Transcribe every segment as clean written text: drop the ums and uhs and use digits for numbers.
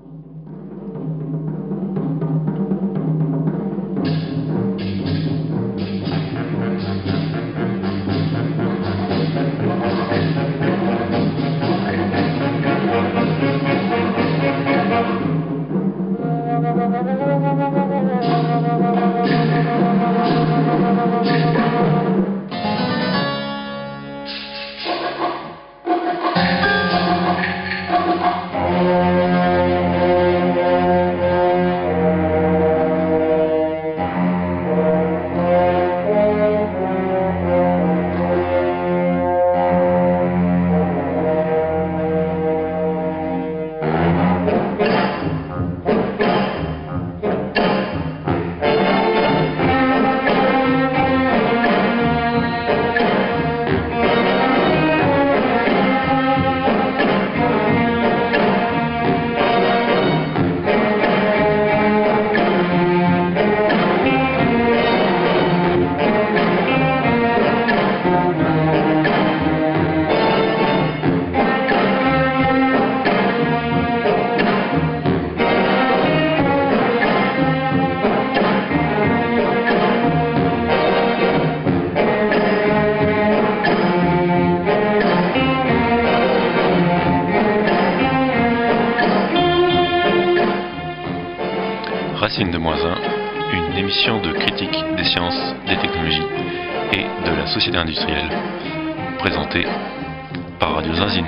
Racine de moins 1, une émission de critique des sciences, des technologies et de la société industrielle, présentée par Radio Zinzine.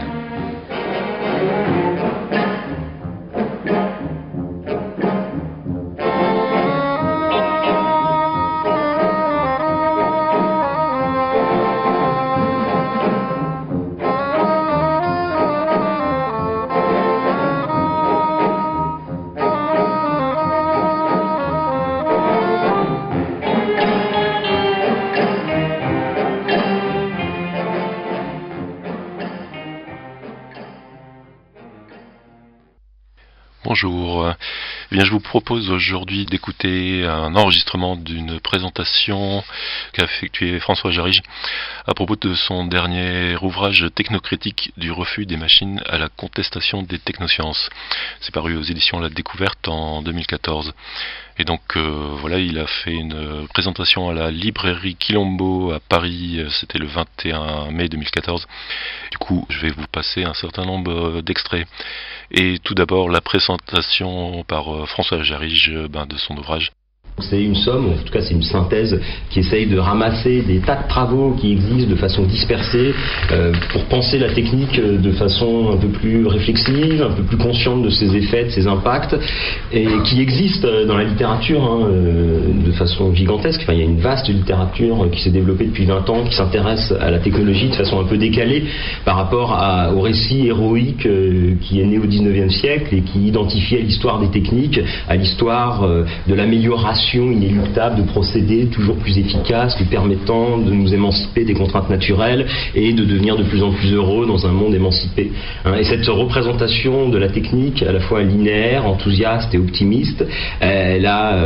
Bonjour, eh bien, je vous propose aujourd'hui d'écouter un enregistrement d'une présentation qu'a effectué François Jarige à propos de son dernier ouvrage technocritique du refus des machines à la contestation des technosciences. C'est paru aux éditions La Découverte en 2014. Et donc voilà, il a fait une présentation à la librairie Quilombo à Paris, c'était le 21 mai 2014. Du coup, je vais vous passer un certain nombre d'extraits. Et tout d'abord, la présentation par François Jarige de son ouvrage. C'est une somme, en tout cas c'est une synthèse qui essaye de ramasser des tas de travaux qui existent de façon dispersée pour penser la technique de façon un peu plus réflexive, un peu plus consciente de ses effets, de ses impacts, et qui existent dans la littérature de façon gigantesque. Enfin, il y a une vaste littérature qui s'est développée depuis 20 ans, qui s'intéresse à la technologie de façon un peu décalée par rapport au récit héroïque qui est né au 19e siècle et qui identifie à l'histoire des techniques, à l'histoire de l'amélioration inéluctable de procédés toujours plus efficaces, lui permettant de nous émanciper des contraintes naturelles et de devenir de plus en plus heureux dans un monde émancipé. Et cette représentation de la technique, à la fois linéaire, enthousiaste et optimiste, elle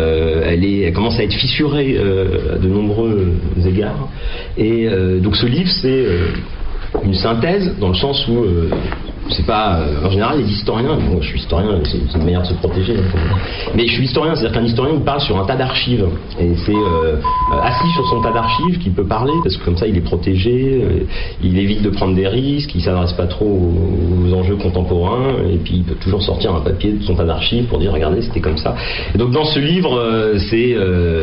commence à être fissurée à de nombreux égards. Et donc ce livre, c'est une synthèse dans le sens où c'est pas en général les historiens, bon, je suis historien, c'est une manière de se protéger, mais je suis historien, c'est-à-dire qu'un historien il parle sur un tas d'archives et c'est assis sur son tas d'archives qu'il peut parler parce que comme ça il est protégé, il évite de prendre des risques, il s'adresse pas trop aux enjeux contemporains et puis il peut toujours sortir un papier de son tas d'archives pour dire regardez c'était comme ça. Et donc dans ce livre c'est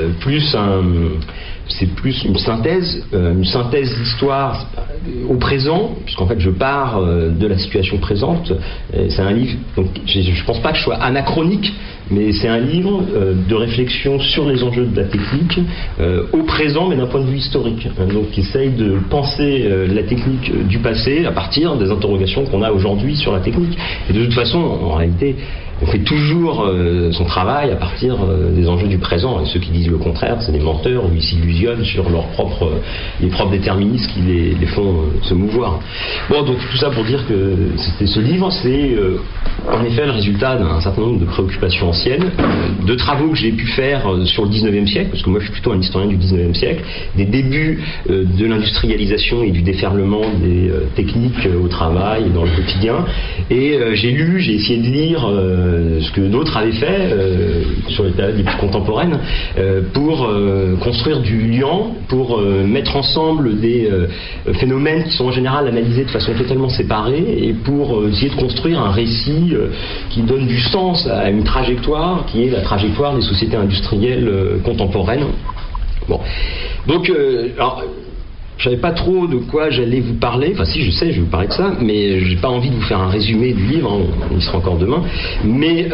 plus une synthèse d'histoire au présent, puisqu'en fait je pars de la situation présente. C'est un livre, donc je pense pas que je sois anachronique, mais c'est un livre de réflexion sur les enjeux de la technique au présent, mais d'un point de vue historique. Donc qui essaye de penser la technique du passé à partir des interrogations qu'on a aujourd'hui sur la technique. Et de toute façon, en réalité, on fait toujours son travail à partir des enjeux du présent, et ceux qui disent le contraire, c'est des menteurs ou ils s'illusionnent sur les propres déterministes qui les font se mouvoir. Bon, donc tout ça pour dire que ce livre, c'est en effet le résultat d'un certain nombre de préoccupations anciennes, de travaux que j'ai pu faire sur le 19e siècle, parce que moi je suis plutôt un historien du 19e siècle, des débuts de l'industrialisation et du déferlement des techniques au travail et dans le quotidien, et j'ai essayé de lire ce que d'autres avaient fait sur les périodes les plus contemporaines pour construire du lien, pour mettre ensemble des phénomènes qui sont en général analysés de façon totalement séparée et pour essayer de construire un récit qui donne du sens à une trajectoire qui est la trajectoire des sociétés industrielles contemporaines. Bon. Donc, alors, je savais pas trop de quoi j'allais vous parler. Enfin, si, je sais, je vais vous parler de ça, mais j'ai pas envie de vous faire un résumé du livre. Hein, on y sera encore demain. Mais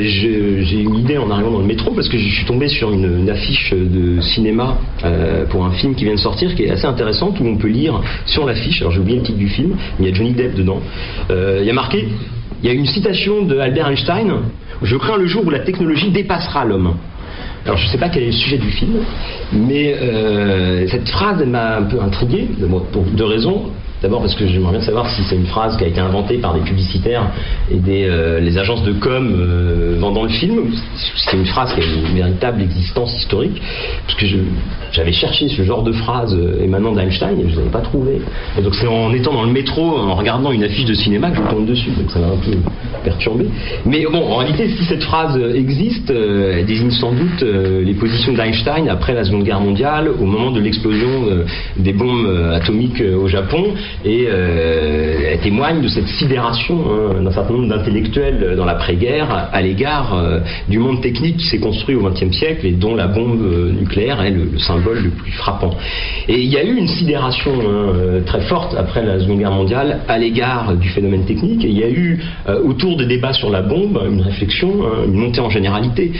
j'ai une idée en arrivant dans le métro parce que je suis tombé sur une affiche de cinéma pour un film qui vient de sortir, qui est assez intéressante, où on peut lire sur l'affiche. Alors, j'ai oublié le titre du film, mais il y a Johnny Depp dedans. Il y a marqué, il y a une citation de Albert Einstein. Je crains le jour où la technologie dépassera l'homme. Alors je ne sais pas quel est le sujet du film, mais cette phrase elle m'a un peu intrigué, pour deux raisons. D'abord parce que j'aimerais bien savoir si c'est une phrase qui a été inventée par des publicitaires et les agences de com vendant le film, ou si c'est une phrase qui a une véritable existence historique, parce que j'avais cherché ce genre de phrase émanant d'Einstein et je ne l'avais pas trouvé. Et donc c'est en étant dans le métro, en regardant une affiche de cinéma que je tombe dessus, donc ça m'a un peu perturbé. Mais bon, en réalité, si cette phrase existe, elle désigne sans doute les positions d'Einstein après la Seconde Guerre mondiale, au moment de l'explosion des bombes atomiques au Japon, et elle témoigne de cette sidération d'un certain nombre d'intellectuels dans l'après-guerre à l'égard du monde technique qui s'est construit au XXe siècle et dont la bombe nucléaire est le symbole le plus frappant. Et il y a eu une sidération très forte après la Seconde Guerre mondiale à l'égard du phénomène technique, et il y a eu autour des débats sur la bombe une réflexion, une montée en généralité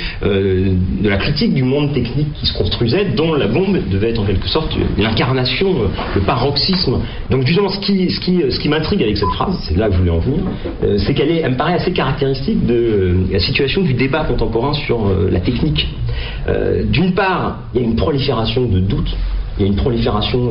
de la critique du monde technique qui se construisait, dont la bombe devait être en quelque sorte l'incarnation, le paroxysme. Donc justement, ce qui m'intrigue avec cette phrase, c'est là que je voulais en venir, c'est elle me paraît assez caractéristique de la situation du débat contemporain sur la technique. D'une part, il y a une prolifération de doutes, il y a une prolifération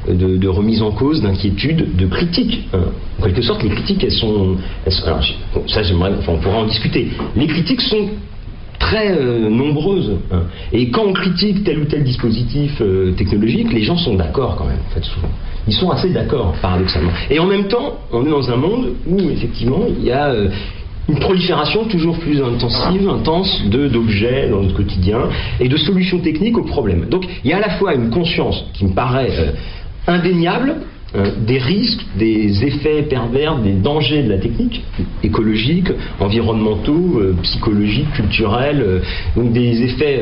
de remise en cause, d'inquiétude, de critiques. En quelque sorte, les critiques, alors, ça, on pourra en discuter. Les critiques sont très nombreuses. Et quand on critique tel ou tel dispositif technologique, les gens sont d'accord quand même, en fait, souvent. Ils sont assez d'accord, paradoxalement. Et en même temps, on est dans un monde où, effectivement, il y a une prolifération toujours plus intense d'objets dans notre quotidien et de solutions techniques aux problèmes. Donc, il y a à la fois une conscience qui me paraît indéniable, des risques, des effets pervers, des dangers de la technique, écologiques, environnementaux, psychologiques, culturels, donc des effets,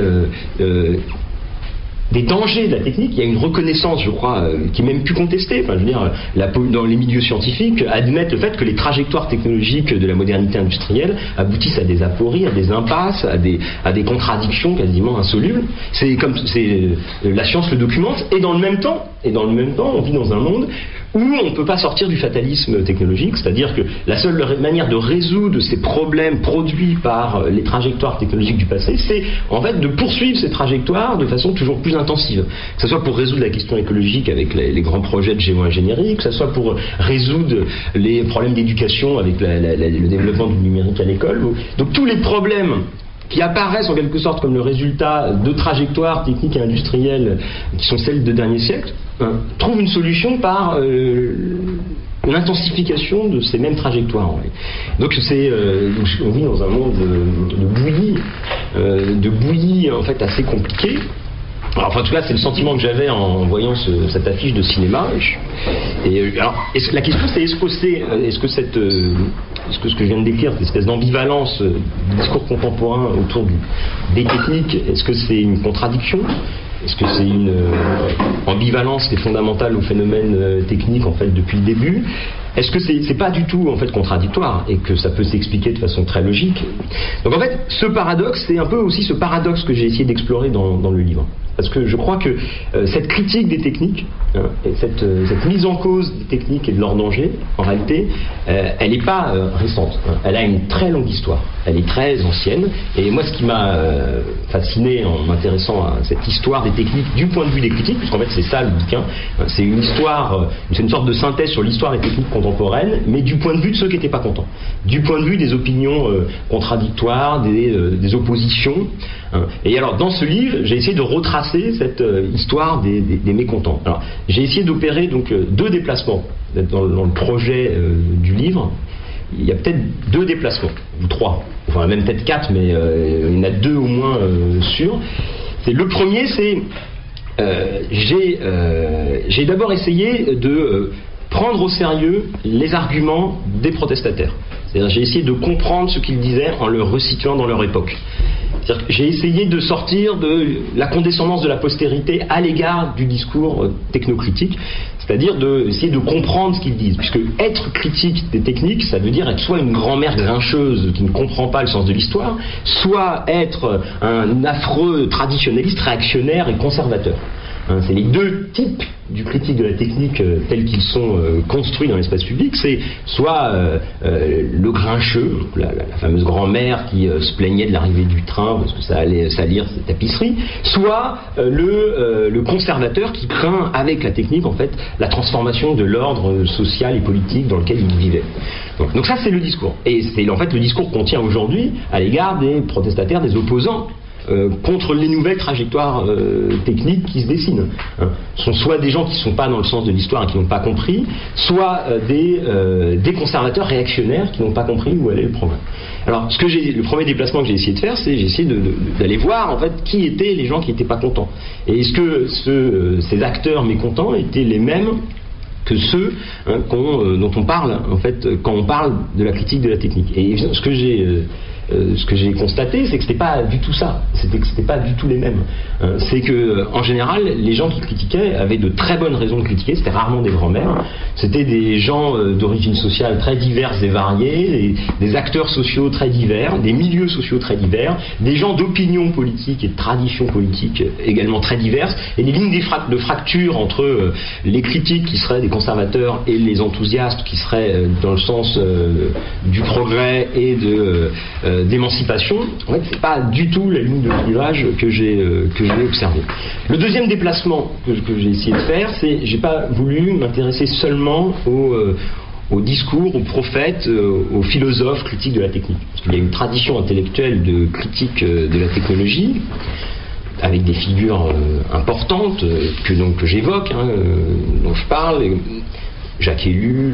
des dangers de la technique. Il y a une reconnaissance, je crois, qui est même plus contestée. Enfin, je veux dire, dans les milieux scientifiques, admettent le fait que les trajectoires technologiques de la modernité industrielle aboutissent à des apories, à des impasses, à des contradictions quasiment insolubles. C'est la science le documente, et dans le même temps, on vit dans un monde où on ne peut pas sortir du fatalisme technologique, c'est-à-dire que la seule manière de résoudre ces problèmes produits par les trajectoires technologiques du passé, c'est en fait de poursuivre ces trajectoires de façon toujours plus intensive. Que ce soit pour résoudre la question écologique avec les grands projets de géo-ingénierie, que ce soit pour résoudre les problèmes d'éducation avec le développement du numérique à l'école. Donc tous les problèmes qui apparaissent en quelque sorte comme le résultat de trajectoires techniques et industrielles qui sont celles de dernier siècle, trouvent une solution par une intensification de ces mêmes trajectoires. Donc on vit dans un monde de bouillie en fait assez compliqué. Alors, en tout cas, c'est le sentiment que j'avais en voyant cette affiche de cinéma. Alors, la question, c'est est-ce que ce que je viens de décrire, cette espèce d'ambivalence du discours contemporain autour des techniques, est-ce que c'est une contradiction ? Est-ce que c'est une ambivalence qui est fondamentale au phénomène technique en fait depuis le début ? Est-ce que c'est pas du tout en fait contradictoire et que ça peut s'expliquer de façon très logique ? Donc en fait, ce paradoxe, c'est un peu aussi ce paradoxe que j'ai essayé d'explorer dans le livre. Parce que je crois que cette critique des techniques, et cette mise en cause des techniques et de leur danger, en réalité, elle n'est pas récente. Elle a une très longue histoire. Elle est très ancienne. Et moi, ce qui m'a fasciné en m'intéressant à cette histoire des techniques du point de vue des critiques, puisqu'en fait c'est ça le bouquin, c'est une histoire, c'est une sorte de synthèse sur l'histoire des techniques contemporaines, mais du point de vue de ceux qui n'étaient pas contents. Du point de vue des opinions contradictoires, des oppositions. Et alors, dans ce livre, j'ai essayé de retracer cette histoire des mécontents. Alors, j'ai essayé d'opérer donc 2 déplacements dans le projet du livre. Il y a peut-être 2 déplacements, ou 3. on a même peut-être 4, mais il y en a 2 au moins sûrs. Le premier, c'est j'ai d'abord essayé de prendre au sérieux les arguments des protestataires. C'est-à-dire j'ai essayé de comprendre ce qu'ils disaient en le resituant dans leur époque. C'est-à-dire que j'ai essayé de sortir de la condescendance de la postérité à l'égard du discours technocritique, c'est-à-dire d'essayer de comprendre ce qu'ils disent. Puisque être critique des techniques, ça veut dire être soit une grand-mère grincheuse qui ne comprend pas le sens de l'histoire, soit être un affreux traditionnaliste réactionnaire et conservateur. C'est les 2 types du critique de la technique tels qu'ils sont construits dans l'espace public. C'est soit le grincheux, la fameuse grand-mère qui se plaignait de l'arrivée du train parce que ça allait salir ses tapisseries, soit le conservateur qui craint avec la technique en fait la transformation de l'ordre social et politique dans lequel il vivait. Donc ça c'est le discours. Et c'est en fait le discours qu'on tient aujourd'hui à l'égard des protestataires, des opposants contre les nouvelles trajectoires techniques qui se dessinent. Ce sont soit des gens qui ne sont pas dans le sens de l'histoire et qui n'ont pas compris, soit des conservateurs réactionnaires qui n'ont pas compris où allait le progrès. Alors, le premier déplacement que j'ai essayé de faire, c'est j'ai essayé d'aller voir en fait qui étaient les gens qui n'étaient pas contents. Et est-ce que ces acteurs mécontents étaient les mêmes que ceux dont on parle en fait quand on parle de la critique de la technique. Et ce que j'ai constaté, c'est que c'était pas du tout ça. C'était pas du tout les mêmes. C'est que en général, les gens qui critiquaient avaient de très bonnes raisons de critiquer. C'était rarement des grands-mères. C'était des gens d'origine sociale très diverses et variées, des acteurs sociaux très divers, des milieux sociaux très divers, des gens d'opinion politique et de tradition politique également très diverses, et des lignes de fracture entre les critiques qui seraient des conservateurs et les enthousiastes qui seraient dans le sens du progrès et d'émancipation. En fait, c'est pas du tout la ligne de clivage que j'ai observée. Le deuxième déplacement que j'ai essayé de faire, c'est j'ai pas voulu m'intéresser seulement aux discours, aux prophètes, aux philosophes critiques de la technique. Parce qu'il y a une tradition intellectuelle de critique de la technologie, avec des figures importantes que j'évoque, dont je parle, Jacques Ellul.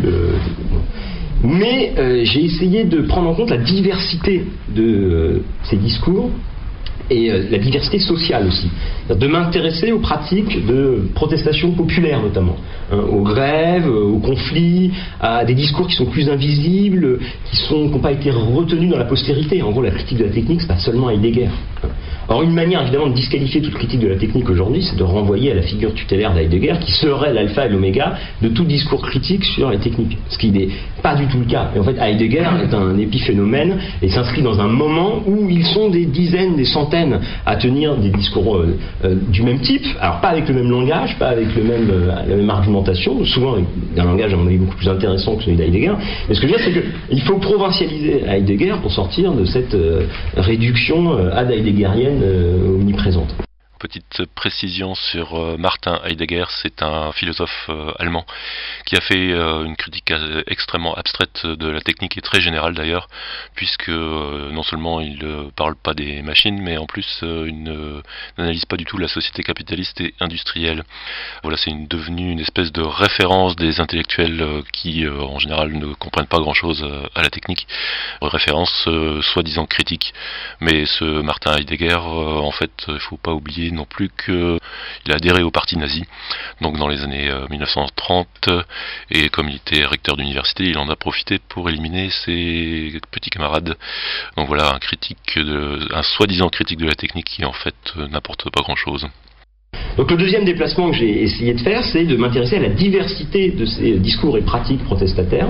Mais j'ai essayé de prendre en compte la diversité de ces discours et la diversité sociale aussi. De m'intéresser aux pratiques de protestation populaire notamment, aux grèves, aux conflits, à des discours qui sont plus invisibles, qui n'ont pas été retenus dans la postérité. En gros, la critique de la technique, c'est pas seulement Heidegger. Or, une manière évidemment de disqualifier toute critique de la technique aujourd'hui, c'est de renvoyer à la figure tutélaire d'Heidegger, qui serait l'alpha et l'oméga de tout discours critique sur les techniques. Ce qui n'est pas du tout le cas. Et en fait, Heidegger est un épiphénomène et s'inscrit dans un moment où ils sont des dizaines, des centaines à tenir des discours du même type. Alors, pas avec le même langage, pas avec la même argumentation, souvent avec un langage à mon avis beaucoup plus intéressant que celui d'Heidegger. Mais ce que je veux dire, c'est qu'il faut provincialiser Heidegger pour sortir de cette réduction ad heideggerienne omniprésente. Petite précision sur Martin Heidegger, c'est un philosophe allemand qui a fait une critique extrêmement abstraite de la technique et très générale d'ailleurs, puisque non seulement il ne parle pas des machines, mais en plus il n'analyse pas du tout la société capitaliste et industrielle. Voilà, c'est devenu une espèce de référence des intellectuels qui en général ne comprennent pas grand-chose à la technique, référence soi-disant critique. Mais ce Martin Heidegger, en fait, il ne faut pas oublier non plus qu'il a adhéré au parti nazi, donc dans les années 1930, et comme il était recteur d'université, il en a profité pour éliminer ses petits camarades. Donc voilà, un soi-disant critique de la technique qui en fait n'apporte pas grand-chose. Donc le deuxième déplacement que j'ai essayé de faire, c'est de m'intéresser à la diversité de ces discours et pratiques protestataires.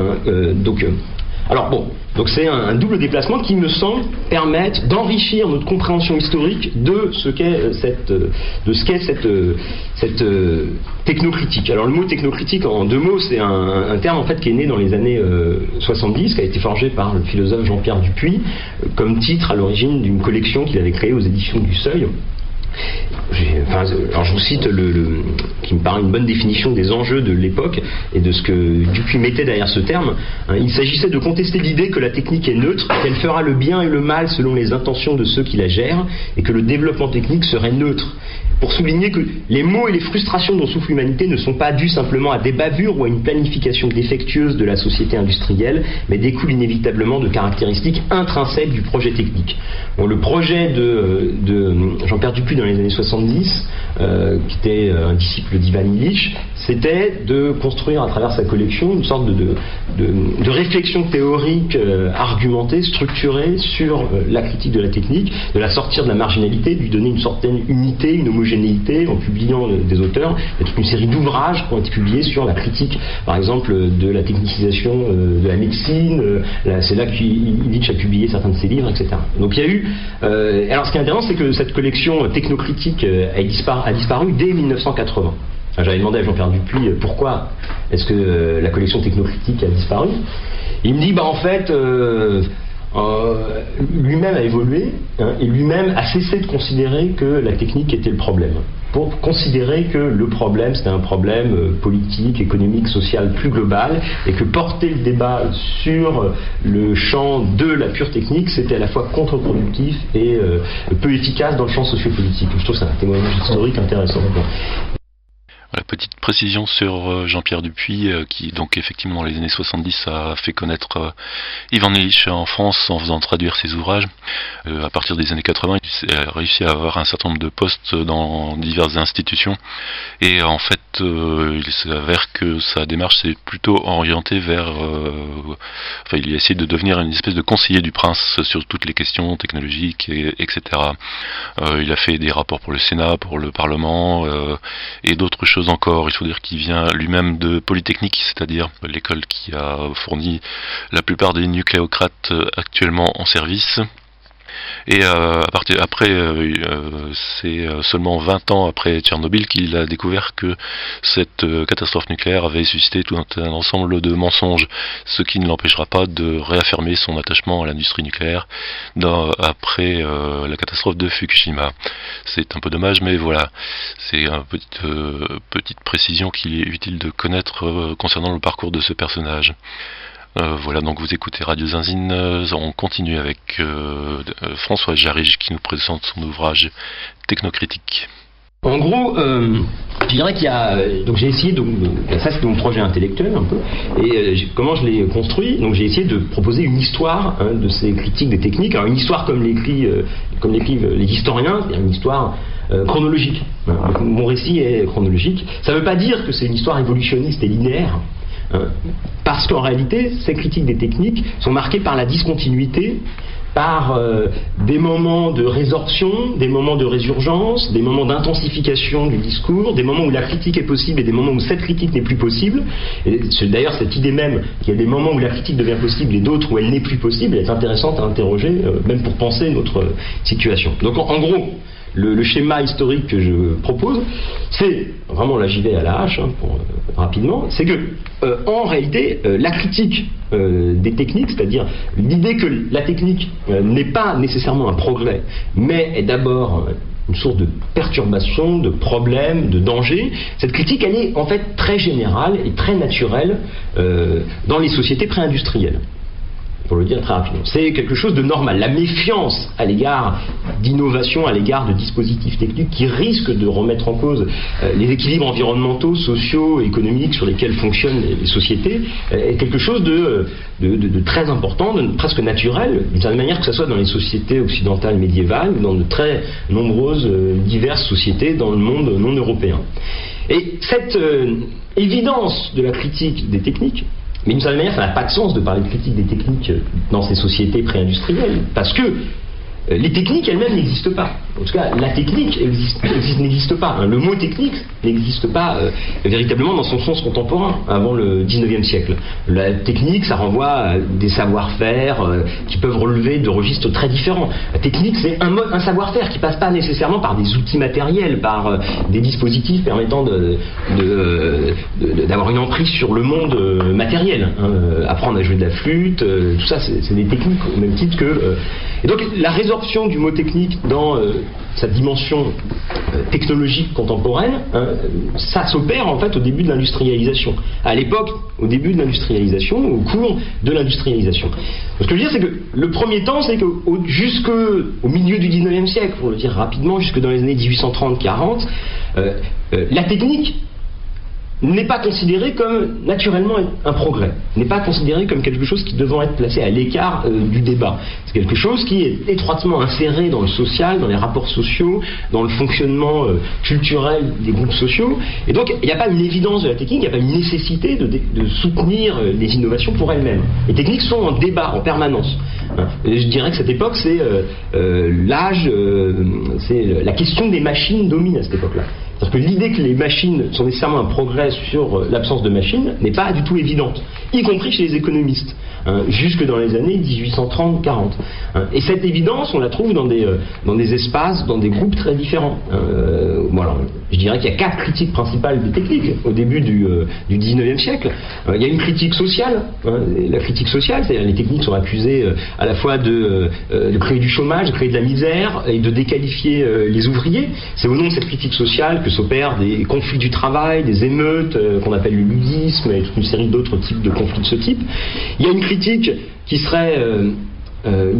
Donc c'est un double déplacement qui me semble permettre d'enrichir notre compréhension historique de ce qu'est cette technocritique. Alors le mot technocritique, en deux mots, c'est un terme en fait qui est né dans les années 70, qui a été forgé par le philosophe Jean-Pierre Dupuy comme titre à l'origine d'une collection qu'il avait créée aux éditions du Seuil. Alors je vous cite qui me paraît une bonne définition des enjeux de l'époque et de ce que Dupuy mettait derrière ce terme. Il s'agissait de contester l'idée que la technique est neutre, qu'elle fera le bien et le mal selon les intentions de ceux qui la gèrent, et que le développement technique serait neutre. pour souligner que les maux et les frustrations dont souffre l'humanité ne sont pas dus simplement à des bavures ou à une planification défectueuse de la société industrielle, mais découlent inévitablement de caractéristiques intrinsèques du projet technique. Bon, le projet de Jean-Pierre Dupuy dans les années 70, qui était un disciple d'Ivan Illich, c'était de construire à travers sa collection une sorte de réflexion théorique argumentée, structurée sur la critique de la technique, de la sortir de la marginalité, de lui donner une certaine unité, une homogénéité, en publiant des auteurs. Il y a toute une série d'ouvrages qui ont été publiés sur la critique, par exemple, de la technicisation de la médecine. C'est là qu'Illich a publié certains de ses livres, etc. Donc il y a eu... alors ce qui est intéressant, c'est que cette collection technocritique a disparu dès 1980. J'avais demandé à Jean-Pierre Dupuy pourquoi est-ce que la collection technocritique a disparu. Il me dit, en fait... lui-même a évolué, et lui-même a cessé de considérer que la technique était le problème. Pour considérer que le problème c'était un problème politique, économique, social plus global, et que porter le débat sur le champ de la pure technique c'était à la fois contre-productif et peu efficace dans le champ sociopolitique. Je trouve ça un témoignage historique intéressant. Voilà, petite précision sur Jean-Pierre Dupuy, qui donc effectivement dans les années 70 a fait connaître Ivan Illich en France en faisant traduire ses ouvrages. À partir des années 80, il a réussi à avoir un certain nombre de postes dans diverses institutions, et en fait il s'avère que sa démarche s'est plutôt orientée vers... il a essayé de devenir une espèce de conseiller du prince sur toutes les questions technologiques, etc. Il a fait des rapports pour le Sénat, pour le Parlement, et d'autres choses encore. Il faut dire qu'il vient lui-même de Polytechnique, c'est-à-dire l'école qui a fourni la plupart des nucléocrates actuellement en service. Et c'est seulement 20 ans après Tchernobyl qu'il a découvert que cette catastrophe nucléaire avait suscité tout un ensemble de mensonges, ce qui ne l'empêchera pas de réaffirmer son attachement à l'industrie nucléaire après la catastrophe de Fukushima. C'est un peu dommage, mais voilà, c'est une petite précision qu'il est utile de connaître concernant le parcours de ce personnage. Voilà, donc vous écoutez Radio Zinzine, on continue avec François Jarige qui nous présente son ouvrage Technocritique. En gros, je dirais qu'il y a... Donc j'ai essayé, ça c'était mon projet intellectuel un peu, et comment je l'ai construit. Donc j'ai essayé de proposer une histoire de ces critiques des techniques, alors une histoire comme l'écrivent les historiens, c'est-à-dire une histoire chronologique. Mon récit est chronologique. Ça ne veut pas dire que c'est une histoire évolutionniste et linéaire, parce qu'en réalité, ces critiques des techniques sont marquées par la discontinuité, par des moments de résorption, des moments de résurgence, des moments d'intensification du discours, des moments où la critique est possible et des moments où cette critique n'est plus possible. Et c'est d'ailleurs cette idée même qu'il y a des moments où la critique devient possible et d'autres où elle n'est plus possible, elle est intéressante à interroger, même pour penser notre situation. Donc en gros, le schéma historique que je propose, c'est, vraiment là j'y vais à la hache, rapidement, c'est que, en réalité, la critique des techniques, c'est-à-dire l'idée que la technique n'est pas nécessairement un progrès, mais est d'abord une source de perturbation, de problèmes, de danger, cette critique, elle est en fait très générale et très naturelle dans les sociétés pré-industrielles. Pour le dire très rapidement. C'est quelque chose de normal. La méfiance à l'égard d'innovation, à l'égard de dispositifs techniques qui risquent de remettre en cause les équilibres environnementaux, sociaux, économiques sur lesquels fonctionnent les sociétés, est quelque chose de très important, de presque naturel, d'une certaine manière que ce soit dans les sociétés occidentales médiévales ou dans de très nombreuses, diverses sociétés dans le monde non européen. Et cette évidence de la critique des techniques, mais d'une certaine manière, ça n'a pas de sens de parler de critique des techniques dans ces sociétés pré-industrielles, parce que les techniques elles-mêmes n'existent pas. En tout cas, la technique n'existe pas. Le mot technique n'existe pas véritablement dans son sens contemporain, avant le 19e siècle. La technique, ça renvoie à des savoir-faire qui peuvent relever de registres très différents. La technique, c'est un savoir-faire qui passe pas nécessairement par des outils matériels, par des dispositifs permettant d'avoir une emprise sur le monde matériel. Apprendre à jouer de la flûte, tout ça, c'est des techniques au même titre que... Et donc, la résorption du mot technique dans sa dimension technologique contemporaine, ça s'opère en fait au début de l'industrialisation. À l'époque, au début de l'industrialisation, au cours de l'industrialisation. Ce que je veux dire, c'est que le premier temps, c'est que jusqu'au milieu du 19e siècle, pour le dire rapidement, jusque dans les années 1830-40, la technique n'est pas considéré comme naturellement un progrès, n'est pas considéré comme quelque chose qui devant être placé à l'écart du débat. C'est quelque chose qui est étroitement inséré dans le social, dans les rapports sociaux, dans le fonctionnement culturel des groupes sociaux, et donc il n'y a pas une évidence de la technique, il n'y a pas une nécessité de soutenir les innovations pour elles-mêmes. Les techniques sont en débat en permanence. Et je dirais que cette époque, c'est l'âge, c'est la question des machines domine à cette époque-là. C'est-à-dire que l'idée que les machines sont nécessairement un progrès sur l'absence de machines n'est pas du tout évidente, y compris chez les économistes, jusque dans les années 1830-40. Et cette évidence, on la trouve dans des espaces, dans des groupes très différents. Voilà. Je dirais qu'il y a 4 critiques principales des techniques au début du 19e siècle. Il y a une critique sociale. La critique sociale, c'est-à-dire les techniques sont accusées à la fois de créer du chômage, de créer de la misère et de déqualifier les ouvriers. C'est au nom de cette critique sociale que s'opèrent des conflits du travail, des émeutes qu'on appelle le ludisme et toute une série d'autres types de conflits de ce type. Il y a une critique qui serait une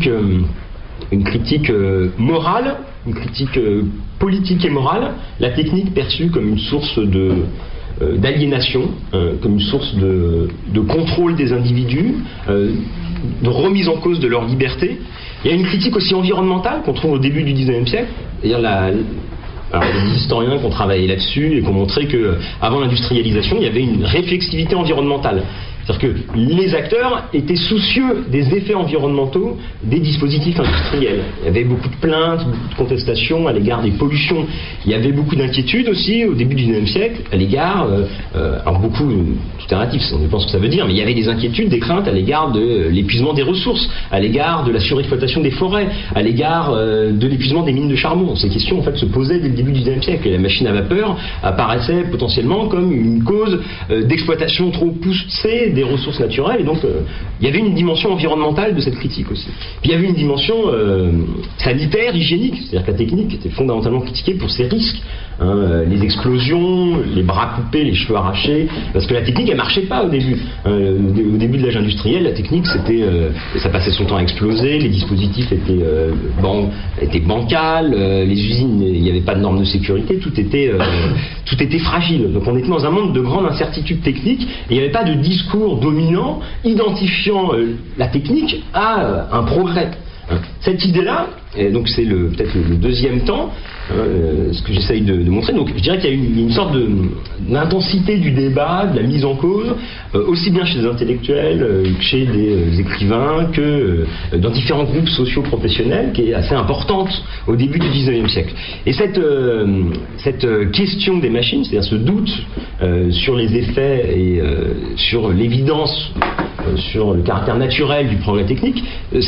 critique morale, une critique politique et morale, la technique perçue comme une source d'aliénation, comme une source de contrôle des individus, de remise en cause de leur liberté. Il y a une critique aussi environnementale qu'on trouve au début du 19e siècle, c'est-à-dire alors, il y a des historiens qui ont travaillé là-dessus et qui ont montré qu'avant l'industrialisation, il y avait une réflexivité environnementale. C'est-à-dire que les acteurs étaient soucieux des effets environnementaux des dispositifs industriels. Il y avait beaucoup de plaintes, beaucoup de contestations à l'égard des pollutions. Il y avait beaucoup d'inquiétudes aussi au début du XIXe siècle à l'égard, alors beaucoup, tout est relatif, on dépend ce que ça veut dire, mais il y avait des inquiétudes, des craintes à l'égard de l'épuisement des ressources, à l'égard de la surexploitation des forêts, à l'égard de l'épuisement des mines de charbon. Ces questions en fait se posaient dès le début du XIXe siècle et la machine à vapeur apparaissait potentiellement comme une cause d'exploitation trop poussée des ressources naturelles, et donc il y avait une dimension environnementale de cette critique aussi. Puis il y avait une dimension sanitaire, hygiénique, c'est-à-dire que la technique était fondamentalement critiquée pour ses risques, les explosions, les bras coupés, les cheveux arrachés, parce que la technique elle marchait pas au début. Au début de l'âge industriel, la technique c'était, ça passait son temps à exploser, les dispositifs étaient bancals, les usines, il n'y avait pas de normes de sécurité, tout était fragile. Donc on était dans un monde de grande incertitude technique, et il n'y avait pas de discours dominant identifiant la technique à un progrès. Cette idée-là, et donc c'est peut-être le deuxième temps, ce que j'essaye de montrer. Donc je dirais qu'il y a une sorte d'intensité du débat, de la mise en cause, aussi bien chez les intellectuels que chez des écrivains, que dans différents groupes socio-professionnels, qui est assez importante au début du XIXe siècle. Et cette question des machines, c'est-à-dire ce doute sur les effets et sur l'évidence, sur le caractère naturel du progrès technique,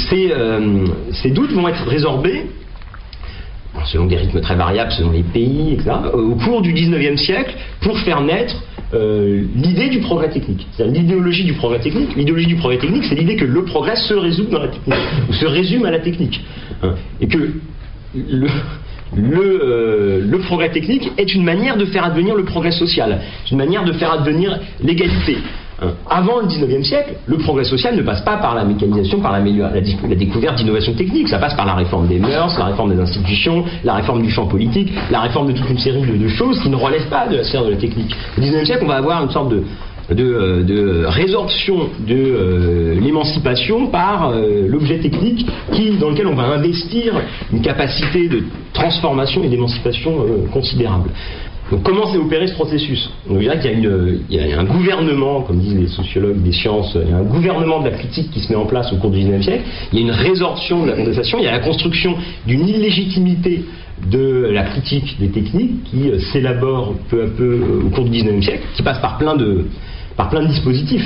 ces doutes vont être résorbés, selon des rythmes très variables, selon les pays, etc., au cours du XIXe siècle, pour faire naître l'idée du progrès technique. C'est-à-dire l'idéologie du progrès technique. L'idéologie du progrès technique, c'est l'idée que le progrès se résume dans la technique, ou se résume à la technique. Et que le progrès technique est une manière de faire advenir le progrès social, une manière de faire advenir l'égalité. Avant le 19e siècle, le progrès social ne passe pas par la mécanisation, par la découverte d'innovations techniques. Ça passe par la réforme des mœurs, la réforme des institutions, la réforme du champ politique, la réforme de toute une série de choses qui ne relèvent pas de la sphère de la technique. Au 19e siècle, on va avoir une sorte de résorption de l'émancipation par l'objet technique dans lequel on va investir une capacité de transformation et d'émancipation considérable. Donc comment s'est opéré ce processus? On dirait qu'il y a un gouvernement, comme disent les sociologues des sciences, il y a un gouvernement de la critique qui se met en place au cours du XIXe siècle, il y a une résorption de la contestation, il y a la construction d'une illégitimité de la critique des techniques qui s'élabore peu à peu au cours du XIXe siècle, qui passe par plein de dispositifs.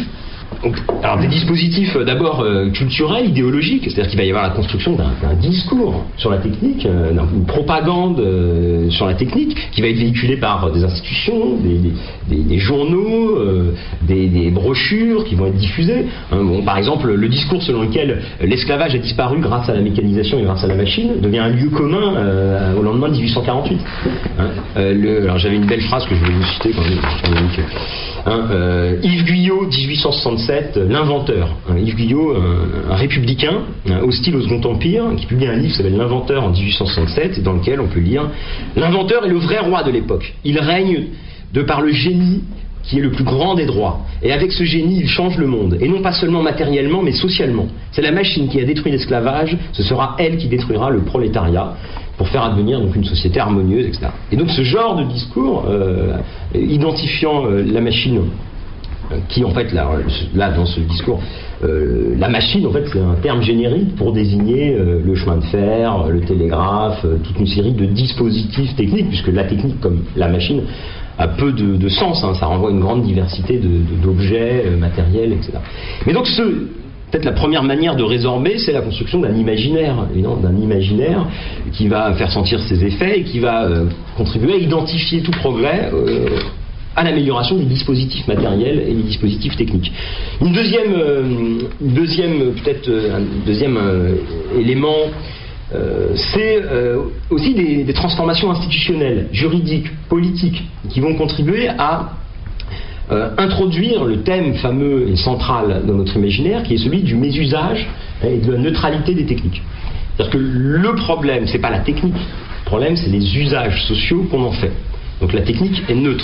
Alors des dispositifs d'abord culturels, idéologiques, c'est-à-dire qu'il va y avoir la construction d'un discours sur la technique, une propagande sur la technique, qui va être véhiculée par des institutions, des journaux, des brochures qui vont être diffusées. Par exemple, le discours selon lequel l'esclavage a disparu grâce à la mécanisation et grâce à la machine devient un lieu commun au lendemain de 1848. Alors j'avais une belle phrase que je voulais vous citer quand même. Yves Guyot, 1867, l'inventeur. Yves Guyot, un républicain, hostile au Second Empire, qui publie un livre qui s'appelle L'inventeur en 1867, et dans lequel on peut lire: l'inventeur est le vrai roi de l'époque. Il règne de par le génie qui est le plus grand des droits. Et avec ce génie, il change le monde. Et non pas seulement matériellement, mais socialement. C'est la machine qui a détruit l'esclavage, ce sera elle qui détruira le prolétariat, pour faire advenir donc une société harmonieuse, etc. Et donc ce genre de discours, identifiant la machine, qui en fait, là dans ce discours, la machine, en fait, c'est un terme générique pour désigner le chemin de fer, le télégraphe, toute une série de dispositifs techniques, puisque la technique, comme la machine, a peu de sens, ça renvoie à une grande diversité d'objets matériels, etc. Mais donc peut-être la première manière de résorber, c'est la construction d'un imaginaire, qui va faire sentir ses effets et qui va contribuer à identifier tout progrès à l'amélioration des dispositifs matériels et des dispositifs techniques. Un deuxième élément, c'est aussi des transformations institutionnelles, juridiques, politiques, qui vont contribuer à introduire le thème fameux et central dans notre imaginaire, qui est celui du mésusage et de la neutralité des techniques. C'est-à-dire que le problème, c'est pas la technique, le problème, c'est les usages sociaux qu'on en fait. Donc la technique est neutre.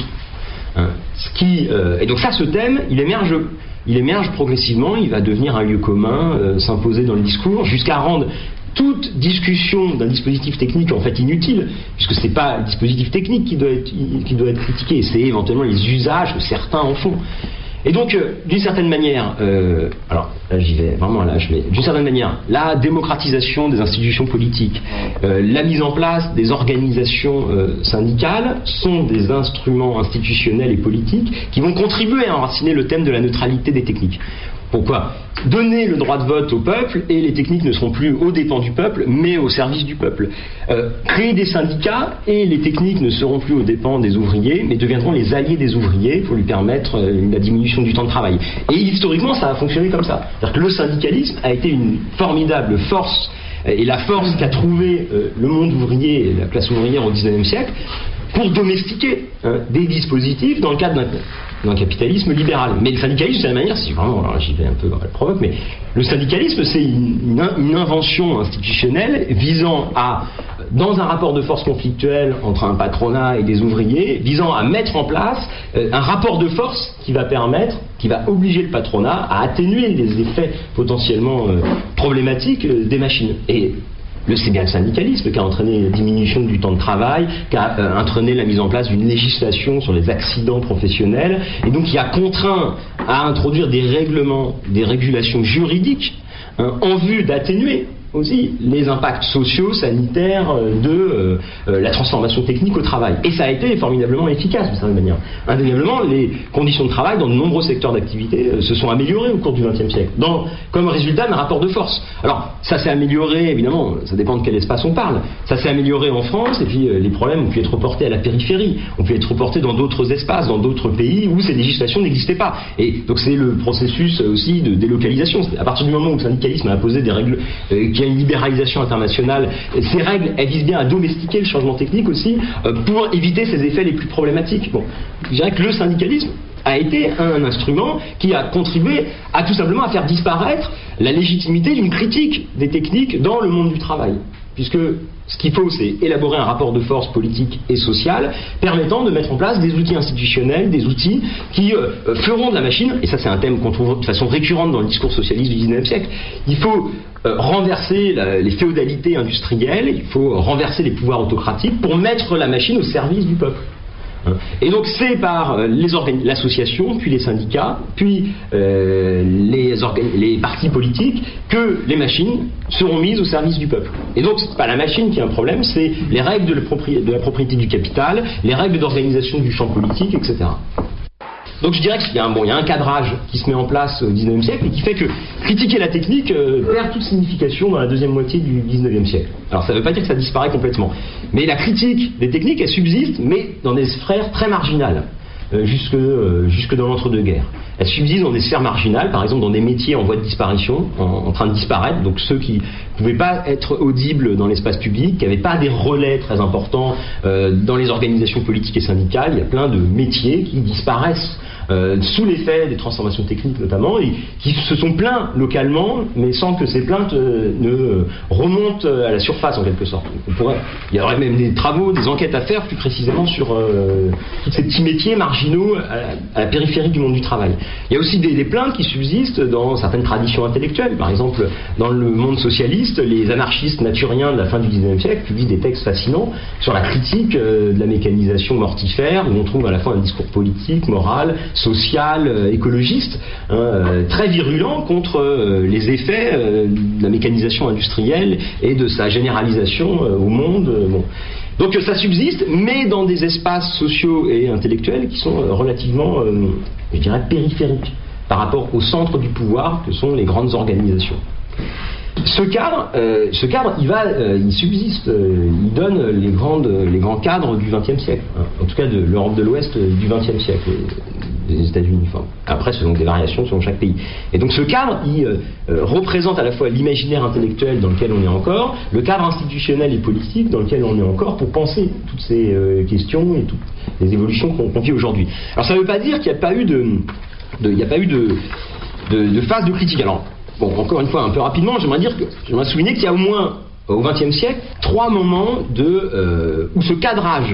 Et donc ça, ce thème, il émerge progressivement, il va devenir un lieu commun, s'imposer dans le discours, jusqu'à rendre toute discussion d'un dispositif technique en fait inutile, puisque c'est pas le dispositif technique qui doit être critiqué, c'est éventuellement les usages que certains en font. Et donc, d'une certaine manière, alors là j'y vais vraiment à l'âge, mais d'une certaine manière, la démocratisation des institutions politiques, la mise en place des organisations syndicales sont des instruments institutionnels et politiques qui vont contribuer à enraciner le thème de la neutralité des techniques. Pourquoi ? Donner le droit de vote au peuple, et les techniques ne seront plus aux dépens du peuple, mais au service du peuple. Créer des syndicats, et les techniques ne seront plus aux dépens des ouvriers, mais deviendront les alliés des ouvriers pour lui permettre la diminution du temps de travail. Et historiquement, ça a fonctionné comme ça. C'est-à-dire que le syndicalisme a été une formidable force, et la force qu'a trouvé le monde ouvrier et la classe ouvrière au XIXe siècle, pour domestiquer des dispositifs dans le cadre d'un capitalisme libéral. Mais le syndicalisme, c'est la manière, si vraiment, alors j'y vais un peu dans la provoque, mais le syndicalisme, c'est une invention institutionnelle visant à, dans un rapport de force conflictuel entre un patronat et des ouvriers, visant à mettre en place un rapport de force qui va obliger le patronat à atténuer les effets potentiellement problématiques des machines. Et c'est bien le syndicalisme qui a entraîné la diminution du temps de travail, qui a entraîné la mise en place d'une législation sur les accidents professionnels, et donc qui a contraint à introduire des règlements, des régulations juridiques en vue d'atténuer aussi les impacts sociaux, sanitaires de la transformation technique au travail. Et ça a été formidablement efficace, de certaine manière. Indéniablement, les conditions de travail dans de nombreux secteurs d'activité se sont améliorées au cours du XXe siècle, comme résultat d'un rapport de force. Alors, ça s'est amélioré, évidemment, ça dépend de quel espace on parle. Ça s'est amélioré en France, et puis les problèmes ont pu être reportés à la périphérie, ont pu être reportés dans d'autres espaces, dans d'autres pays où ces législations n'existaient pas. Et donc c'est le processus aussi de délocalisation. À partir du moment où le syndicalisme a imposé des règles qui a une libéralisation internationale, ces règles, elles visent bien à domestiquer le changement technique aussi, pour éviter ces effets les plus problématiques. Bon, je dirais que le syndicalisme a été un instrument qui a contribué à tout simplement à faire disparaître la légitimité d'une critique des techniques dans le monde du travail. Puisque ce qu'il faut, c'est élaborer un rapport de force politique et social permettant de mettre en place des outils institutionnels, des outils qui feront de la machine, et ça c'est un thème qu'on trouve de façon récurrente dans le discours socialiste du XIXe siècle, il faut renverser les féodalités industrielles, il faut renverser les pouvoirs autocratiques pour mettre la machine au service du peuple. Et donc c'est par l'association, puis les syndicats, puis les partis politiques que les machines seront mises au service du peuple. Et donc c'est pas la machine qui a un problème, c'est les règles de la propriété du capital, les règles d'organisation du champ politique, etc. Donc je dirais qu'il y a un cadrage qui se met en place au XIXe siècle et qui fait que critiquer la technique perd toute signification dans la deuxième moitié du XIXe siècle. Alors ça ne veut pas dire que ça disparaît complètement, mais la critique des techniques, elle subsiste, mais dans des sphères très marginales. Jusque dans l'entre-deux-guerres. Elle subsiste dans des sphères marginales, par exemple dans des métiers en voie de disparition, en train de disparaître, donc ceux qui ne pouvaient pas être audibles dans l'espace public, qui n'avaient pas des relais très importants dans les organisations politiques et syndicales. Il y a plein de métiers qui disparaissent sous l'effet des transformations techniques notamment, et qui se sont plaints localement, mais sans que ces plaintes ne remontent à la surface en quelque sorte. Il y aurait même des travaux, des enquêtes à faire plus précisément sur tous ces petits métiers marginaux à la périphérie du monde du travail. Il y a aussi des plaintes qui subsistent dans certaines traditions intellectuelles. Par exemple, dans le monde socialiste, les anarchistes naturiens de la fin du XIXe siècle publient des textes fascinants sur la critique de la mécanisation mortifère, où on trouve à la fois un discours politique, moral, social, écologiste, très virulent contre les effets de la mécanisation industrielle et de sa généralisation au monde. Donc ça subsiste, mais dans des espaces sociaux et intellectuels qui sont relativement, je dirais, périphériques par rapport au centre du pouvoir que sont les grandes organisations. Ce cadre, il subsiste, il donne les grands cadres du XXe siècle, en tout cas de l'Europe de l'Ouest du XXe siècle, des États-Unis. Enfin, après, ce sont des variations selon chaque pays. Et donc ce cadre, il représente à la fois l'imaginaire intellectuel dans lequel on est encore, le cadre institutionnel et politique dans lequel on est encore pour penser toutes ces questions et toutes les évolutions qu'on vit aujourd'hui. Alors ça ne veut pas dire qu'il n'y a pas eu de phase de critique. Alors, bon, encore une fois, un peu rapidement, j'aimerais souligner qu'il y a au moins, au XXe siècle, 3 moments où ce cadrage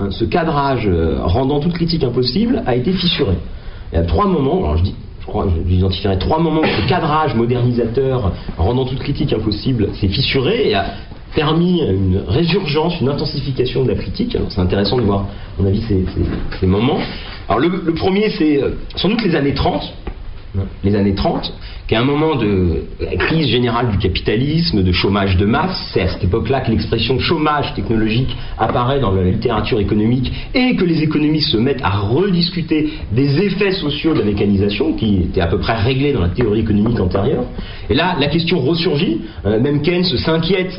rendant toute critique impossible, a été fissuré. Il y a 3 moments, alors j'identifierai 3 moments où ce cadrage modernisateur rendant toute critique impossible s'est fissuré et a permis une résurgence, une intensification de la critique. Alors c'est intéressant de voir, à mon avis, ces moments. Alors le premier, c'est sans doute les années 30. Les années 30, qui est un moment de crise générale du capitalisme, de chômage de masse. C'est à cette époque-là que l'expression chômage technologique apparaît dans la littérature économique et que les économistes se mettent à rediscuter des effets sociaux de la mécanisation qui étaient à peu près réglés dans la théorie économique antérieure. Et là, la question ressurgit. Même Keynes s'inquiète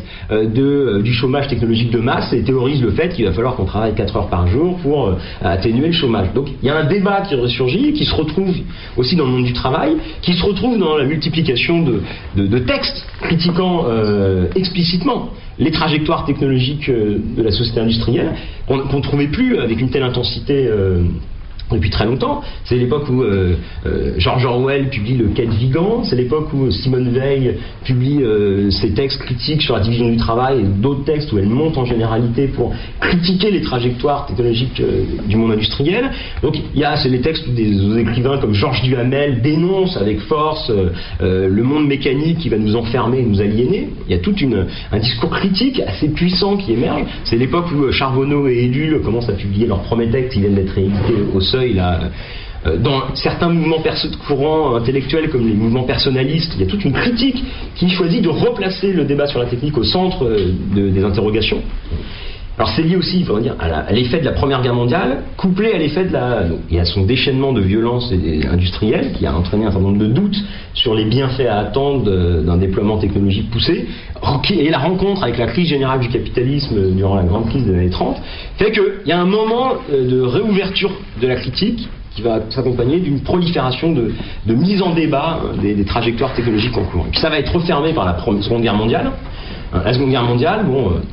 du chômage technologique de masse et théorise le fait qu'il va falloir qu'on travaille 4 heures par jour pour atténuer le chômage. Donc il y a un débat qui ressurgit, qui se retrouve aussi dans le monde du travail, qui se retrouve dans la multiplication de textes critiquant explicitement les trajectoires technologiques de la société industrielle qu'on ne trouvait plus avec une telle intensité depuis très longtemps. C'est l'époque où George Orwell publie Le Quai de Vigan, c'est l'époque où Simone Veil publie ses textes critiques sur la division du travail et d'autres textes où elle monte en généralité pour critiquer les trajectoires technologiques du monde industriel. Donc c'est les textes où des écrivains comme Georges Duhamel dénoncent avec force le monde mécanique qui va nous enfermer et nous aliéner. Il y a tout un discours critique assez puissant qui émerge. C'est l'époque où Charbonneau et Ellul commencent à publier leurs premiers textes qui viennent d'être réédités au Seuil, là, dans certains mouvements courants intellectuels comme les mouvements personnalistes, il y a toute une critique qui choisit de replacer le débat sur la technique au centre des interrogations. Alors c'est lié aussi, il faudrait dire, à l'effet de la Première Guerre mondiale, couplé à l'effet et à son déchaînement de violence industrielle qui a entraîné un certain nombre de doutes sur les bienfaits à attendre d'un déploiement technologique poussé, et la rencontre avec la crise générale du capitalisme durant la grande crise des années 30, fait qu'il y a un moment de réouverture de la critique qui va s'accompagner d'une prolifération de mise en débat des trajectoires technologiques en cours. Et puis ça va être refermé par la Seconde Guerre mondiale. La Seconde Guerre mondiale,